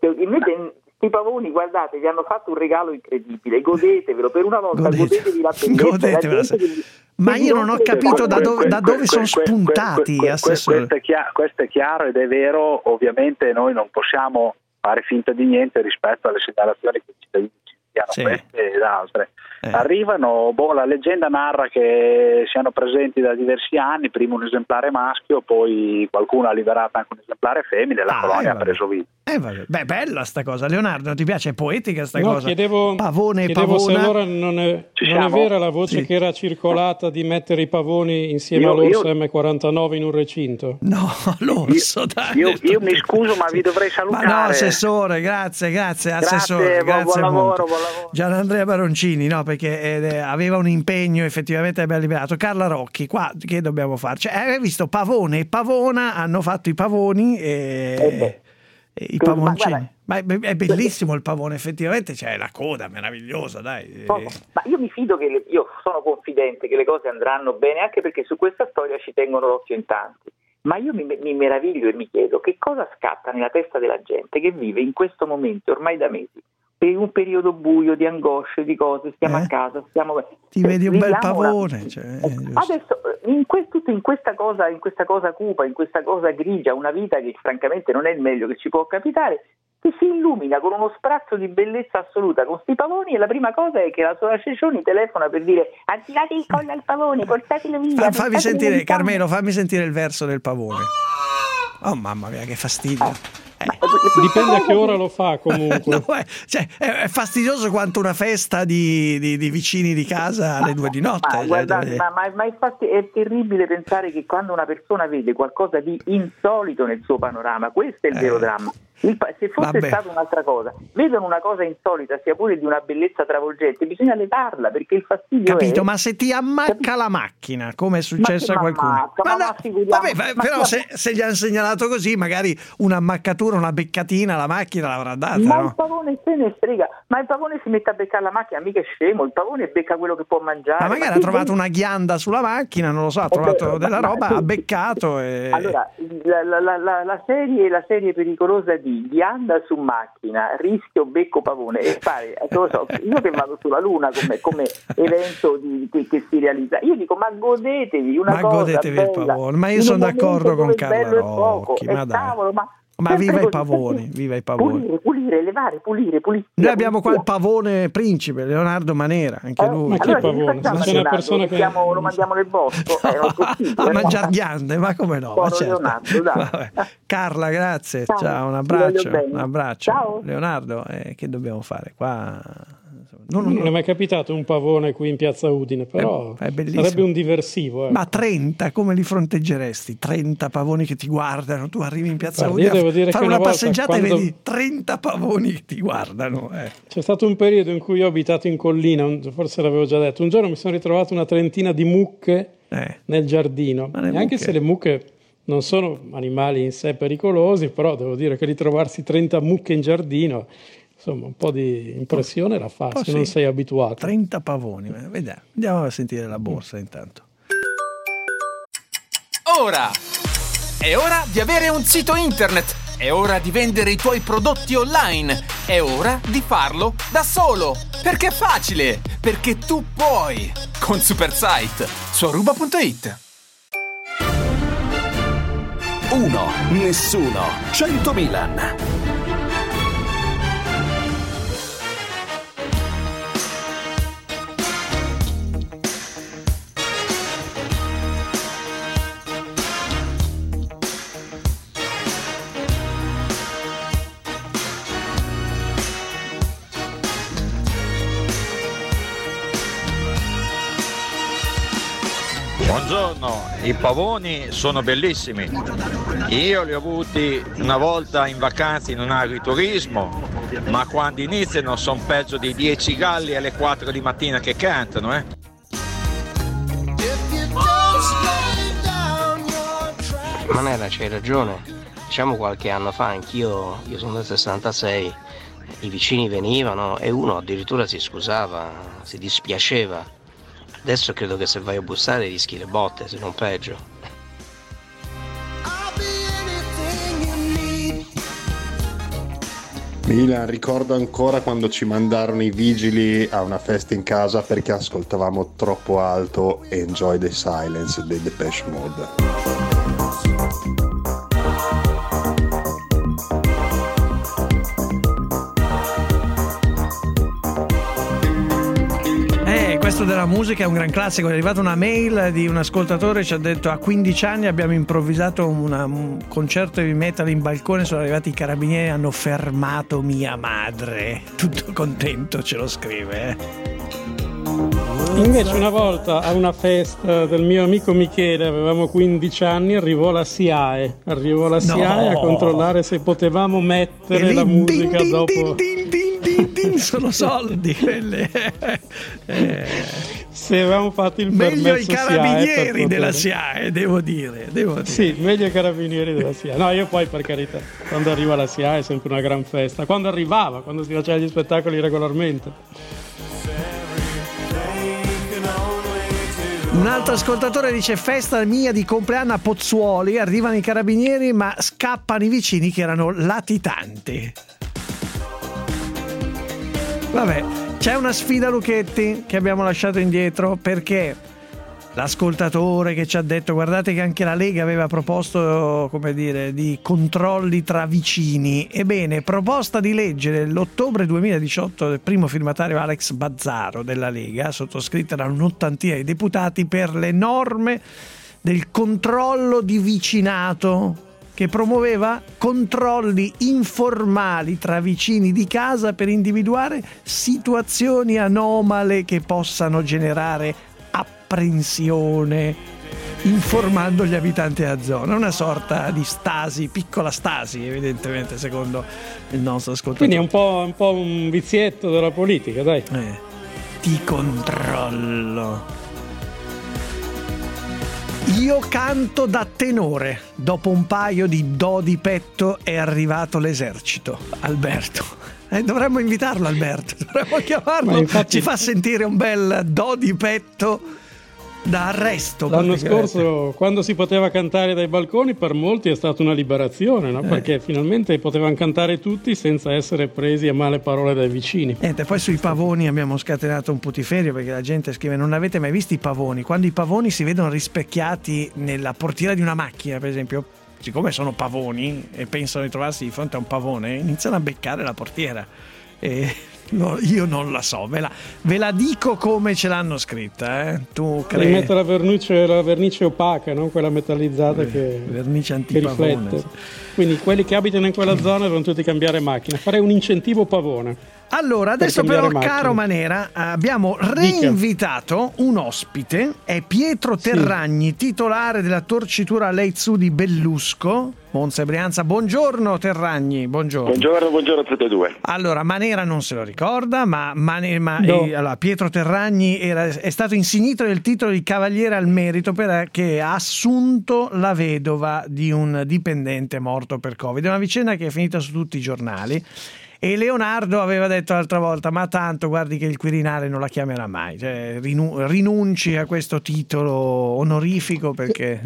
invece i pavoni, guardate, vi hanno fatto un regalo incredibile, godetevelo per una volta, godetevi la bellezza. Ma io non ho capito da dove sono spuntati, Assessore. Questo è chiaro ed è vero. Ovviamente noi non possiamo fare finta di niente rispetto alle segnalazioni che i cittadini ci diano, queste ed altre. Arrivano, la leggenda narra che siano presenti da diversi anni, prima un esemplare maschio, poi qualcuno ha liberato anche un esemplare femmina e la colonia ha preso vita. Beh, bella sta cosa. Leonardo, ti piace? È poetica sta cosa? Pavone e chiedevo pavona. se allora non è vera la voce che era circolata di mettere i pavoni insieme all'orso M49 in un recinto? No, l'orso, dai. Io mi scuso, ma vi dovrei salutare. Ma no, Assessore, grazie, Assessore. Buon lavoro. Gianandrea Baroncini, no, perché aveva un impegno, effettivamente abbiamo liberato. Carla Rocchi, qua che dobbiamo fare? Cioè, hai visto Pavone e Pavona hanno fatto i pavoni e i pavoncini. Ma è bellissimo il pavone, effettivamente, c'è la coda meravigliosa, dai. Ma io mi fido io sono confidente che le cose andranno bene, anche perché su questa storia ci tengono l'occhio in tanti. Ma io mi meraviglio e mi chiedo che cosa scatta nella testa della gente che vive in questo momento ormai da mesi per un periodo buio di angosce, di cose, stiamo a casa, ti vedi un bel pavone, adesso in questa cosa cupa, in questa cosa grigia, una vita che francamente non è il meglio che ci può capitare, che si illumina con uno sprazzo di bellezza assoluta con sti pavoni, e la prima cosa è che la sua Cecioni telefona per dire: attivate il collo al pavone, portatelo via. Fammi sentire, Carmelo, fammi sentire il verso del pavone. Oh mamma mia, che fastidio. Dipende a che ora lo fa, comunque. È fastidioso quanto una festa di vicini di casa alle 2 di notte. È terribile pensare che quando una persona vede qualcosa di insolito nel suo panorama, questo è il vero dramma. Se fosse stata un'altra cosa, vedono una cosa insolita, sia pure di una bellezza travolgente, bisogna levarla, perché il fastidio capito, ma se ti ammacca la macchina, come è successo a qualcuno? Però se gli hanno segnalato così, magari un'ammaccatura, una beccatina alla macchina l'avrà data. Ma no? Il pavone se ne frega, ma il pavone si mette a beccare la macchina, mica è scemo, il pavone becca quello che può mangiare. Ma magari ha trovato una ghianda sulla macchina, non lo so, ha trovato della roba, ha beccato e... Allora, la serie pericolosa di ghianda su macchina, rischio becco pavone, e fare, lo so, io che vado sulla luna come evento che si realizza, io dico ma godetevi una cosa godetevi bella, il pavone, ma io sono d'accordo con Carla Rocchi, ma dai. Cavolo, ma viva i pavoni, viva i pavoni. Pulire, levare, pulire. Noi abbiamo qua il pavone principe, Leonardo Manera, anche lui. Ma che pavone? C'è una persona che lo mandiamo nel bosco, a mangiar ghiande, ma come no? Ma certo. Leonardo, dai. Carla, grazie, ciao, un abbraccio. Ciao. Leonardo, che dobbiamo fare qua? Non è mai capitato un pavone qui in piazza Udine, però è bellissimo. Sarebbe un diversivo. Ma 30, come li fronteggeresti? 30 pavoni che ti guardano, tu arrivi in piazza Udine a fare una passeggiata e vedi 30 pavoni che ti guardano. C'è stato un periodo in cui ho abitato in collina, forse l'avevo già detto, un giorno mi sono ritrovato una trentina di mucche nel giardino, e anche se le mucche non sono animali in sé pericolosi, però devo dire che ritrovarsi 30 mucche in giardino, insomma, un po' di impressione la fa, se non sei abituato. 30 pavoni, vediamo. Andiamo a sentire la borsa intanto. Ora! È ora di avere un sito internet! È ora di vendere i tuoi prodotti online! È ora di farlo da solo! Perché è facile! Perché tu puoi! Con Supersite su Aruba.it. 1, nessuno, 100 Milan. Buongiorno, i pavoni sono bellissimi, io li ho avuti una volta in vacanza in un agriturismo, ma quando iniziano sono peggio di 10 galli alle 4 di mattina che cantano, Manera, c'hai ragione, diciamo qualche anno fa io sono del 66, i vicini venivano e uno addirittura si scusava, si dispiaceva. Adesso credo che se vai a bussare rischi le botte, se non peggio. Milan, ricordo ancora quando ci mandarono i vigili a una festa in casa perché ascoltavamo troppo alto Enjoy the Silence dei Depeche Mode. Questo della musica è un gran classico. È arrivata una mail di un ascoltatore, ci ha detto: a 15 anni abbiamo improvvisato un concerto heavy metal in balcone, sono arrivati i carabinieri e hanno fermato mia madre. Tutto contento, ce lo scrive. Invece una volta a una festa del mio amico Michele, avevamo 15 anni, arrivò la SIAE a controllare se potevamo mettere la musica dopo. Sono soldi quelle. Se avevamo fatto il meglio permesso i carabinieri SIAE della SIAE, devo dire. Sì, meglio i carabinieri della SIAE. No, io poi, per carità, quando arriva la SIAE è sempre una gran festa. Quando si faceva gli spettacoli regolarmente. Un altro ascoltatore dice: festa mia di compleanno a Pozzuoli, arrivano i carabinieri ma scappano i vicini che erano latitanti. Vabbè, c'è una sfida, Luchetti, che abbiamo lasciato indietro, perché l'ascoltatore che ci ha detto: guardate che anche la Lega aveva proposto, come dire, di controlli tra vicini. Ebbene, proposta di legge dell'ottobre 2018 del primo firmatario Alex Bazzaro della Lega, sottoscritta da un'ottantina di deputati, per le norme del controllo di vicinato, che promuoveva controlli informali tra vicini di casa per individuare situazioni anomale che possano generare apprensione, informando gli abitanti della zona. Una sorta di stasi, piccola stasi, evidentemente, secondo il nostro ascoltatore. Quindi è un po' un vizietto della politica, dai. Ti controllo. Io canto da tenore. Dopo un paio di do di petto è arrivato l'esercito. Alberto. Dovremmo invitarlo, Alberto. Dovremmo chiamarlo. Infatti, ci fa sentire un bel do di petto da arresto. L'anno scorso, quando si poteva cantare dai balconi, per molti è stata una liberazione, no? Perché finalmente potevano cantare tutti senza essere presi a male parole dai vicini. Poi sui pavoni abbiamo scatenato un putiferio, perché la gente scrive: non avete mai visto i pavoni? Quando i pavoni si vedono rispecchiati nella portiera di una macchina, per esempio, siccome sono pavoni e pensano di trovarsi di fronte a un pavone, iniziano a beccare la portiera. No, io non la so, ve la dico come ce l'hanno scritta, Tu credi? Mette la vernice opaca, non quella metallizzata che riflette. Quindi quelli che abitano in quella zona devono tutti cambiare macchina. Farei un incentivo pavone. Allora, adesso però, caro Manera, abbiamo reinvitato un ospite, è Pietro Terragni, titolare della torcitura Leizzu di Bellusco, Monza e Brianza. Buongiorno Terragni, buongiorno. Buongiorno a tutti e due. Allora, Manera non se lo ricorda, ma allora, Pietro Terragni è stato insignito del titolo di Cavaliere al Merito perché ha assunto la vedova di un dipendente morto per Covid. È una vicenda che è finita su tutti i giornali. E Leonardo aveva detto l'altra volta: ma tanto guardi che il Quirinale non la chiamerà mai, cioè, rinunci a questo titolo onorifico perché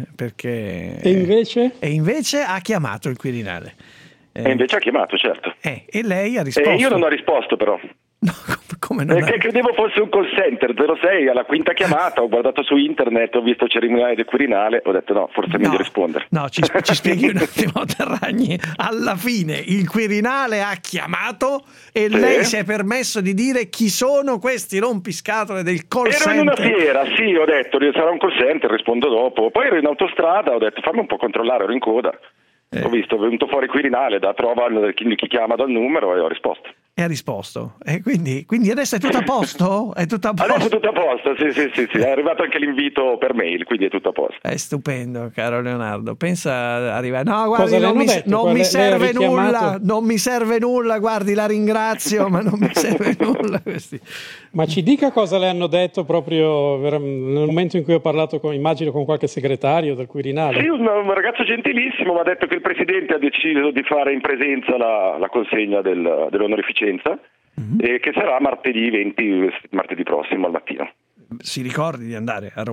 e invece ha chiamato il Quirinale. E invece ha chiamato, certo. E lei ha risposto. Io non ho risposto, però. No, come non perché credevo fosse un call center 06, alla quinta chiamata ho guardato su internet, ho visto cerimoniale del Quirinale, ho detto no, forse è meglio rispondere. No, ci spieghi un attimo, Terragni. Alla fine il Quirinale ha chiamato e lei si è permesso di dire: chi sono questi rompiscatole del call center? Ero in una fiera, sì, ho detto sarà un call center, rispondo dopo. Poi ero in autostrada, ho detto fammi un po' controllare, ero in coda. Ho visto, è venuto fuori Quirinale, da prova chi chiama dal numero, e ho risposto. E ha risposto. E quindi adesso è tutto a posto? È tutto a posto? Adesso è tutto a posto, sì. È arrivato anche l'invito per mail, quindi è tutto a posto. È stupendo, caro Leonardo. Pensa ad arrivare. No, guardi, non mi serve nulla. Non mi serve nulla, guardi, la ringrazio, ma non mi serve nulla. Ma ci dica cosa le hanno detto proprio nel momento in cui ho parlato immagino con qualche segretario del Quirinale. Sì, un ragazzo gentilissimo mi ha detto che il Presidente ha deciso di fare in presenza la consegna dell'onorificenza e che sarà martedì prossimo al mattino. Si ricordi di andare a Roma?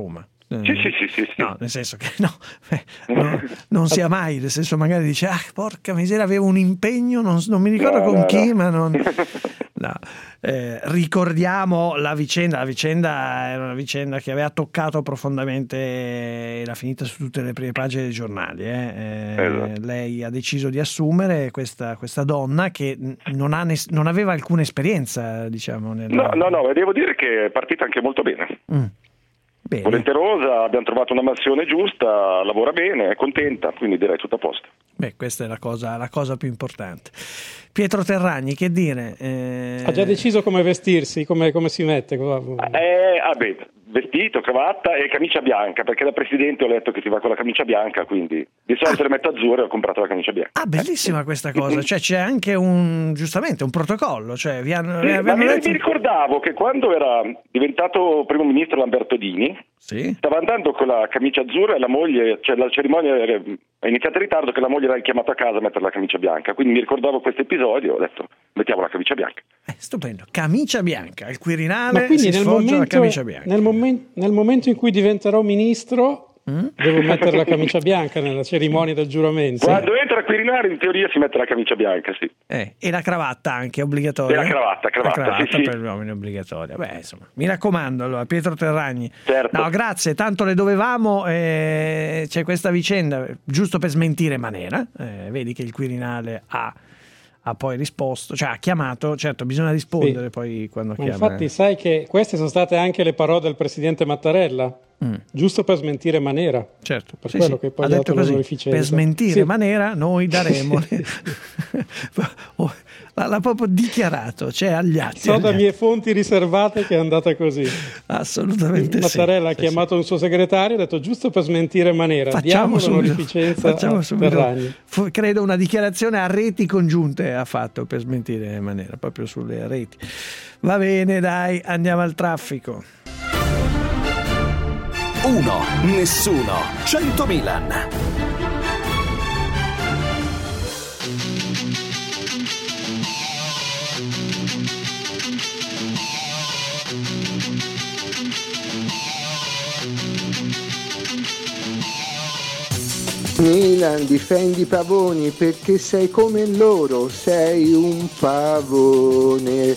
Sì. No, nel senso che non sia mai, nel senso magari dice porca miseria, avevo un impegno, non mi ricordo con chi, ma non... No. Ricordiamo la vicenda era una vicenda che aveva toccato profondamente, era finita su tutte le prime pagine dei giornali. Esatto. Lei ha deciso di assumere questa donna che non aveva alcuna esperienza, diciamo. No, devo dire che è partita anche molto bene. Bene. Volenterosa, abbiamo trovato una mansione giusta, lavora bene, è contenta, quindi direi tutto a posto. Beh, questa è la cosa più importante. Pietro Terragni, che dire? Ha già deciso come vestirsi, come si mette? Vestito, cravatta e camicia bianca, perché da presidente ho letto che si va con la camicia bianca, quindi di solito le metto azzurre e ho comprato la camicia bianca. Bellissima questa cosa, cioè c'è anche giustamente un protocollo, cioè mi ricordavo che quando era diventato primo ministro Lamberto Dini stava andando con la camicia azzurra e la moglie, cioè la cerimonia è iniziata in ritardo, che la moglie era chiamata a casa a mettere la camicia bianca, quindi mi ricordavo questo episodio, ho detto mettiamo la camicia bianca. Stupendo, camicia bianca, al Quirinale. Ma quindi si sfoggia la camicia bianca. Nel momento in cui diventerò ministro devo mettere la camicia bianca nella cerimonia del giuramento. Quando entra a Quirinale in teoria si mette la camicia bianca, sì. E la cravatta anche obbligatoria. E la cravatta sì. Per gli uomini obbligatoria. Insomma, mi raccomando, allora, Pietro Terragni. Certo. No, grazie, tanto le dovevamo. C'è questa vicenda, giusto per smentire Manera. Vedi che il Quirinale ha poi risposto, cioè ha chiamato, certo bisogna rispondere poi quando chiama. Infatti sai che queste sono state anche le parole del presidente Mattarella, giusto per smentire Manera. Certo, per quello che poi ha detto così, per smentire Manera noi daremo l'ha proprio dichiarato, cioè agli atti. So da mie fonti riservate che è andata così. Assolutamente Mattarella ha chiamato un suo segretario e ha detto giusto per smentire Manera, diamo l'onorificenza a Terragni. Credo una dichiarazione a reti congiunte ha fatto per smentire Manera, proprio sulle reti. Va bene, dai, andiamo al traffico. 1, nessuno, 100 Milan. Milan, difendi i pavoni perché sei come loro, sei un pavone.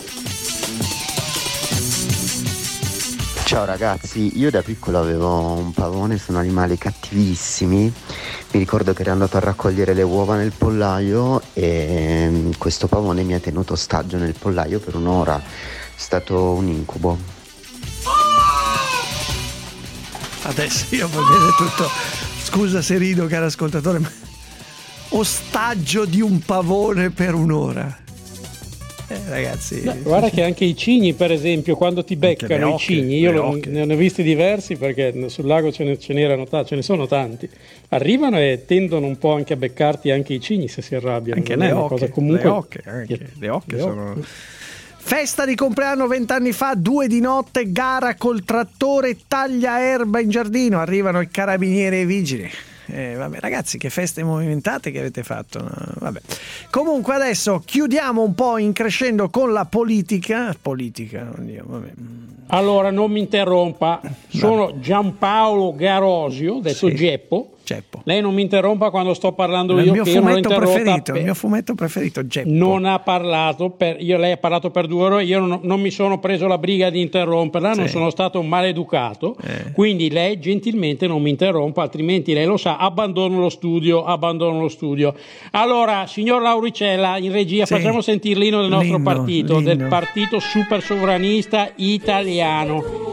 Ciao ragazzi, io da piccolo avevo un pavone, sono animali cattivissimi. Mi ricordo che ero andato a raccogliere le uova nel pollaio e questo pavone mi ha tenuto ostaggio nel pollaio per un'ora. È stato un incubo. Adesso io va bene tutto. Scusa se rido, caro ascoltatore, ma ostaggio di un pavone per un'ora. Ragazzi, guarda che anche i cigni, per esempio, quando ti beccano i cigni, io ne ho visti diversi perché sul lago ce ne sono tanti, arrivano e tendono un po' anche a beccarti anche i cigni se si arrabbiano. Anche le ocche sono... Festa di compleanno 20 anni fa, 2 di notte, gara col trattore, taglia erba in giardino, arrivano i carabinieri e i vigili. Vabbè, ragazzi, che feste movimentate che avete fatto, no? Vabbè. Comunque adesso chiudiamo un po' in crescendo con la politica, oddio, vabbè. Allora non mi interrompa, sono Giampaolo Garosio, detto Geppo. Lei non mi interrompa quando sto parlando io, che io non lo interrompa. Il mio fumetto preferito, Geppo. Non ha parlato lei ha parlato per 2 ore, io non mi sono preso la briga di interromperla, non sono stato maleducato, quindi lei gentilmente non mi interrompa, altrimenti lei lo sa, abbandono lo studio. Allora, signor Lauricella, in regia, facciamo sentire l'inno del nostro partito, del partito super sovranista italiano.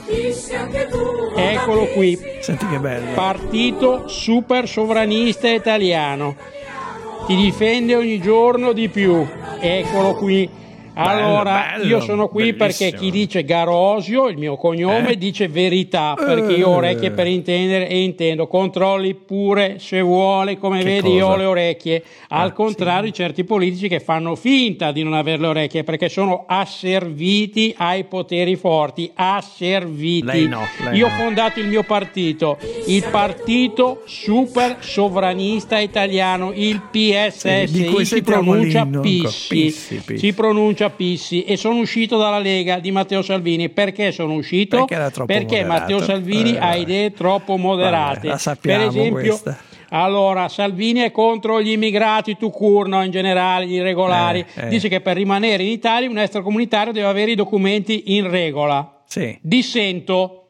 Eccolo qui. Senti che bello. Partito super sovranista italiano. Ti difende ogni giorno di più. Eccolo qui. Allora, bello, io sono qui bellissimo. Perché chi dice Garosio, il mio cognome, dice verità, perché io ho orecchie per intendere e intendo. Controlli pure se vuole, come vedi io ho le orecchie. Al contrario di certi politici che fanno finta di non avere le orecchie, perché sono asserviti ai poteri forti. Asserviti. Lei io ho fondato il mio partito, il Partito Super Sovranista Italiano, il PSSI, si pronuncia Pissi. Si pronuncia mangiapissi e sono uscito dalla Lega di Matteo Salvini. Perché sono uscito? Perché era troppo moderato. Matteo Salvini ha idee troppo moderate. Vabbè, la sappiamo per esempio, questa. allora Salvini è contro gli immigrati tout court, no, in generale gli irregolari. Dice che per rimanere in Italia un extracomunitario deve avere i documenti in regola. Sì. Dissento.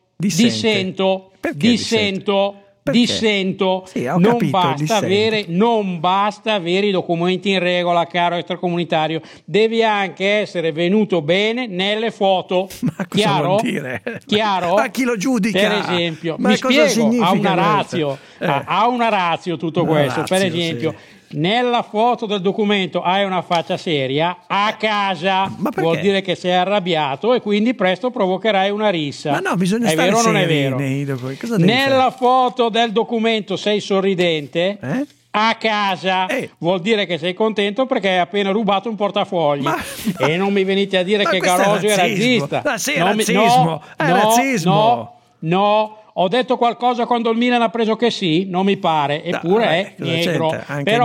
Sì, ho non capito, basta avere i documenti in regola, caro extracomunitario, devi anche essere venuto bene nelle foto. Ma cosa chiaro? vuol dire? Chiaro? Ma chi lo giudica? Per esempio, Ma mi cosa spiego, significa ha una questo? ratio, ha una ratio tutto questo. Per esempio, nella foto del documento hai una faccia seria, a casa vuol dire che sei arrabbiato e quindi presto provocherai una rissa. Ma no, bisogna è stare vero o non è seri vero? nei documenti. Cosa devi Nella foto del documento sei sorridente, a casa vuol dire che sei contento perché hai appena rubato un portafogli. E non mi venite a dire che Garosio è razzista. Razzismo. No, ho detto qualcosa quando il Milan ha preso che sì? Non mi pare, eppure è negro. Però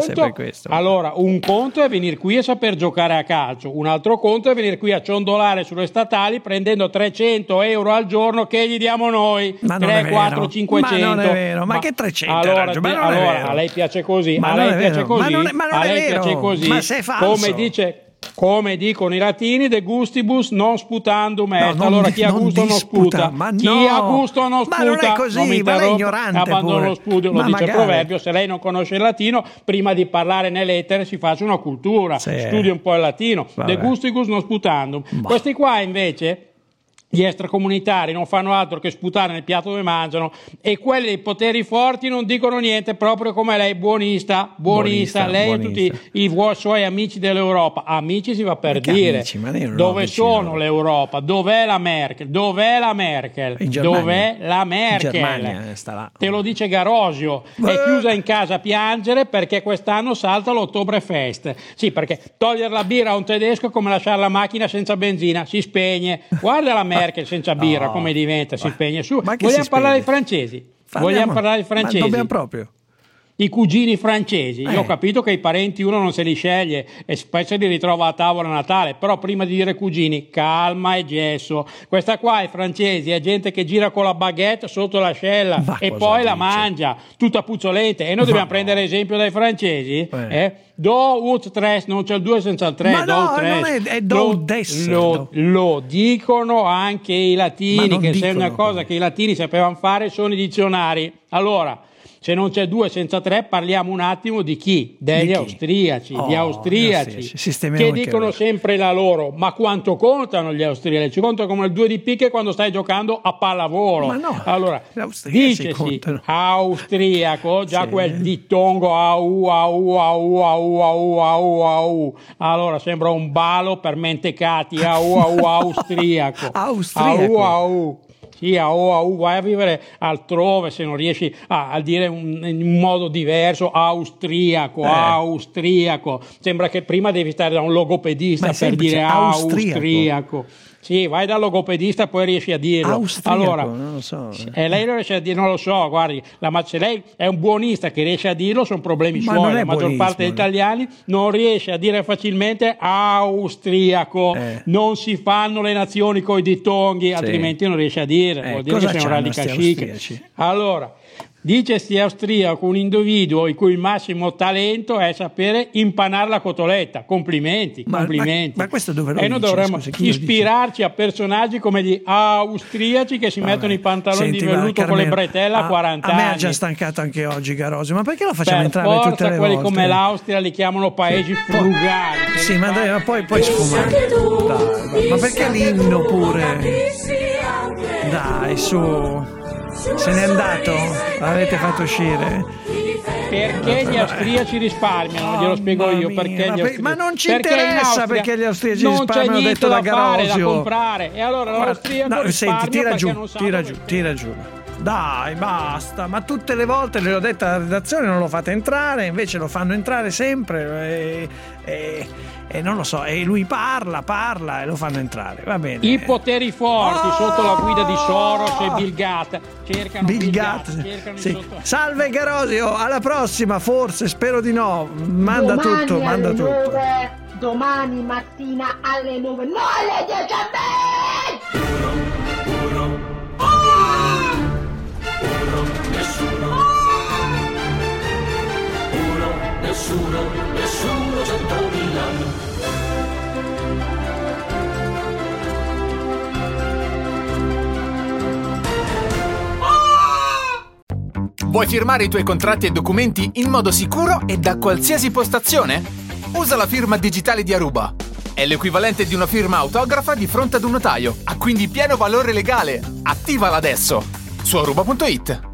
un conto è venire qui e saper giocare a calcio, un altro conto è venire qui a ciondolare sulle statali prendendo 300 euro al giorno che gli diamo noi. 3, 4, 500. Ma non è vero, ma che 300? Allora a lei piace così, a lei piace così, a lei piace così. Ma sei falso. Come dicono i latini, de gustibus non sputandum est. Allora chi ha gusto non sputa. Chi ha gusto non sputa. Ma non è così, non mi ma lei è interrompa, ignorante abbandono pure. lo studio, lo dice il proverbio. Se lei non conosce il latino, prima di parlare nelle lettere si faccia una cultura, studi un po' il latino. De gustibus non sputandum. Questi qua invece, gli extracomunitari, non fanno altro che sputare nel piatto dove mangiano, e quelli dei poteri forti non dicono niente, proprio come lei, buonista, lei e tutti i suoi amici dell'Europa. Amici si va per dire. Amici, dove sono l'Europa? Dov'è la Merkel? Dov'è la Merkel? In Germania sta là. Te lo dice Garosio. È chiusa in casa a piangere perché quest'anno salta l'Oktoberfest. Sì, perché togliere la birra a un tedesco è come lasciare la macchina senza benzina, si spegne. Guarda la Merkel senza birra come diventa, si spegne su. Vogliamo parlare dei francesi? Vogliamo parlare dei francesi? Ma dobbiamo proprio. I cugini francesi, io ho capito che i parenti uno non se li sceglie e spesso li ritrova a tavola a Natale, però prima di dire cugini, calma e gesso. Questa qua, i francesi, è gente che gira con la baguette sotto l'ascella e poi la mangia, tutta puzzolente, e noi dobbiamo prendere esempio dai francesi? Do ut tres, non c'è il 2 senza il 3. Ma no, non è do des. Lo dicono anche i latini, che se è una cosa che i latini sapevano fare sono i dizionari. Allora, se non c'è 2 senza 3, parliamo un attimo di chi? Degli austriaci. Gli austriaci che dicono sempre la loro. Ma quanto contano gli austriaci? Contano come il 2 di picche quando stai giocando a pallavolo. Ma no, allora, dicesi austriaco, già quel dittongo au. Allora sembra un balo per mentecati. Austriaco. Au. Sì, vai a vivere altrove se non riesci a dire in un modo diverso. Austriaco. Sembra che prima devi stare da un logopedista per dire austriaco. Sì, vai dal logopedista, poi riesci a dirlo. Austriaco, allora, non lo so. Lei lo riesce a dire, non lo so, guardi, se lei è un buonista che riesce a dirlo, sono problemi suoi. La maggior parte degli italiani non riesce a dire facilmente austriaco. Non si fanno le nazioni coi dittonghi, altrimenti non riesce a dire. Vuol dire che sei un radical chic. Allora, dicesti austriaco un individuo il cui massimo talento è sapere impanare la cotoletta. Complimenti. Ma questo dove lo E noi dovremmo ispirarci a personaggi come gli austriaci che si mettono i pantaloni di velluto con le bretelle a 40 anni. A me ha già stancato anche oggi Garosio, ma perché lo facciamo entrare tutte le volte? Quelli come l'Austria li chiamano paesi frugali. Sì, ma poi sfumare. Ma perché l'inno pure? Dai, su. Se n'è andato? L'avete fatto uscire? Perché gli austriaci risparmiano? Glielo spiego io. Ma non ci interessa perché gli austriaci risparmiano, ho detto da Garosio. Da comprare. E allora l'austriaco risparmia tira giù. Dai, basta, ma tutte le volte le ho detto alla redazione non lo fate entrare, invece lo fanno entrare sempre e non lo so, e lui parla e lo fanno entrare, va bene. I poteri forti sotto la guida di Soros e Bill Gates cercano Bill Gates. Salve Garosio, alla prossima, forse, spero di no. Manda tutto. domani mattina alle 9, no alle 10 Nessuno 100.000. Vuoi firmare i tuoi contratti e documenti in modo sicuro e da qualsiasi postazione? Usa la firma digitale di Aruba. È l'equivalente di una firma autografa di fronte ad un notaio. Ha quindi pieno valore legale. Attivala adesso su aruba.it.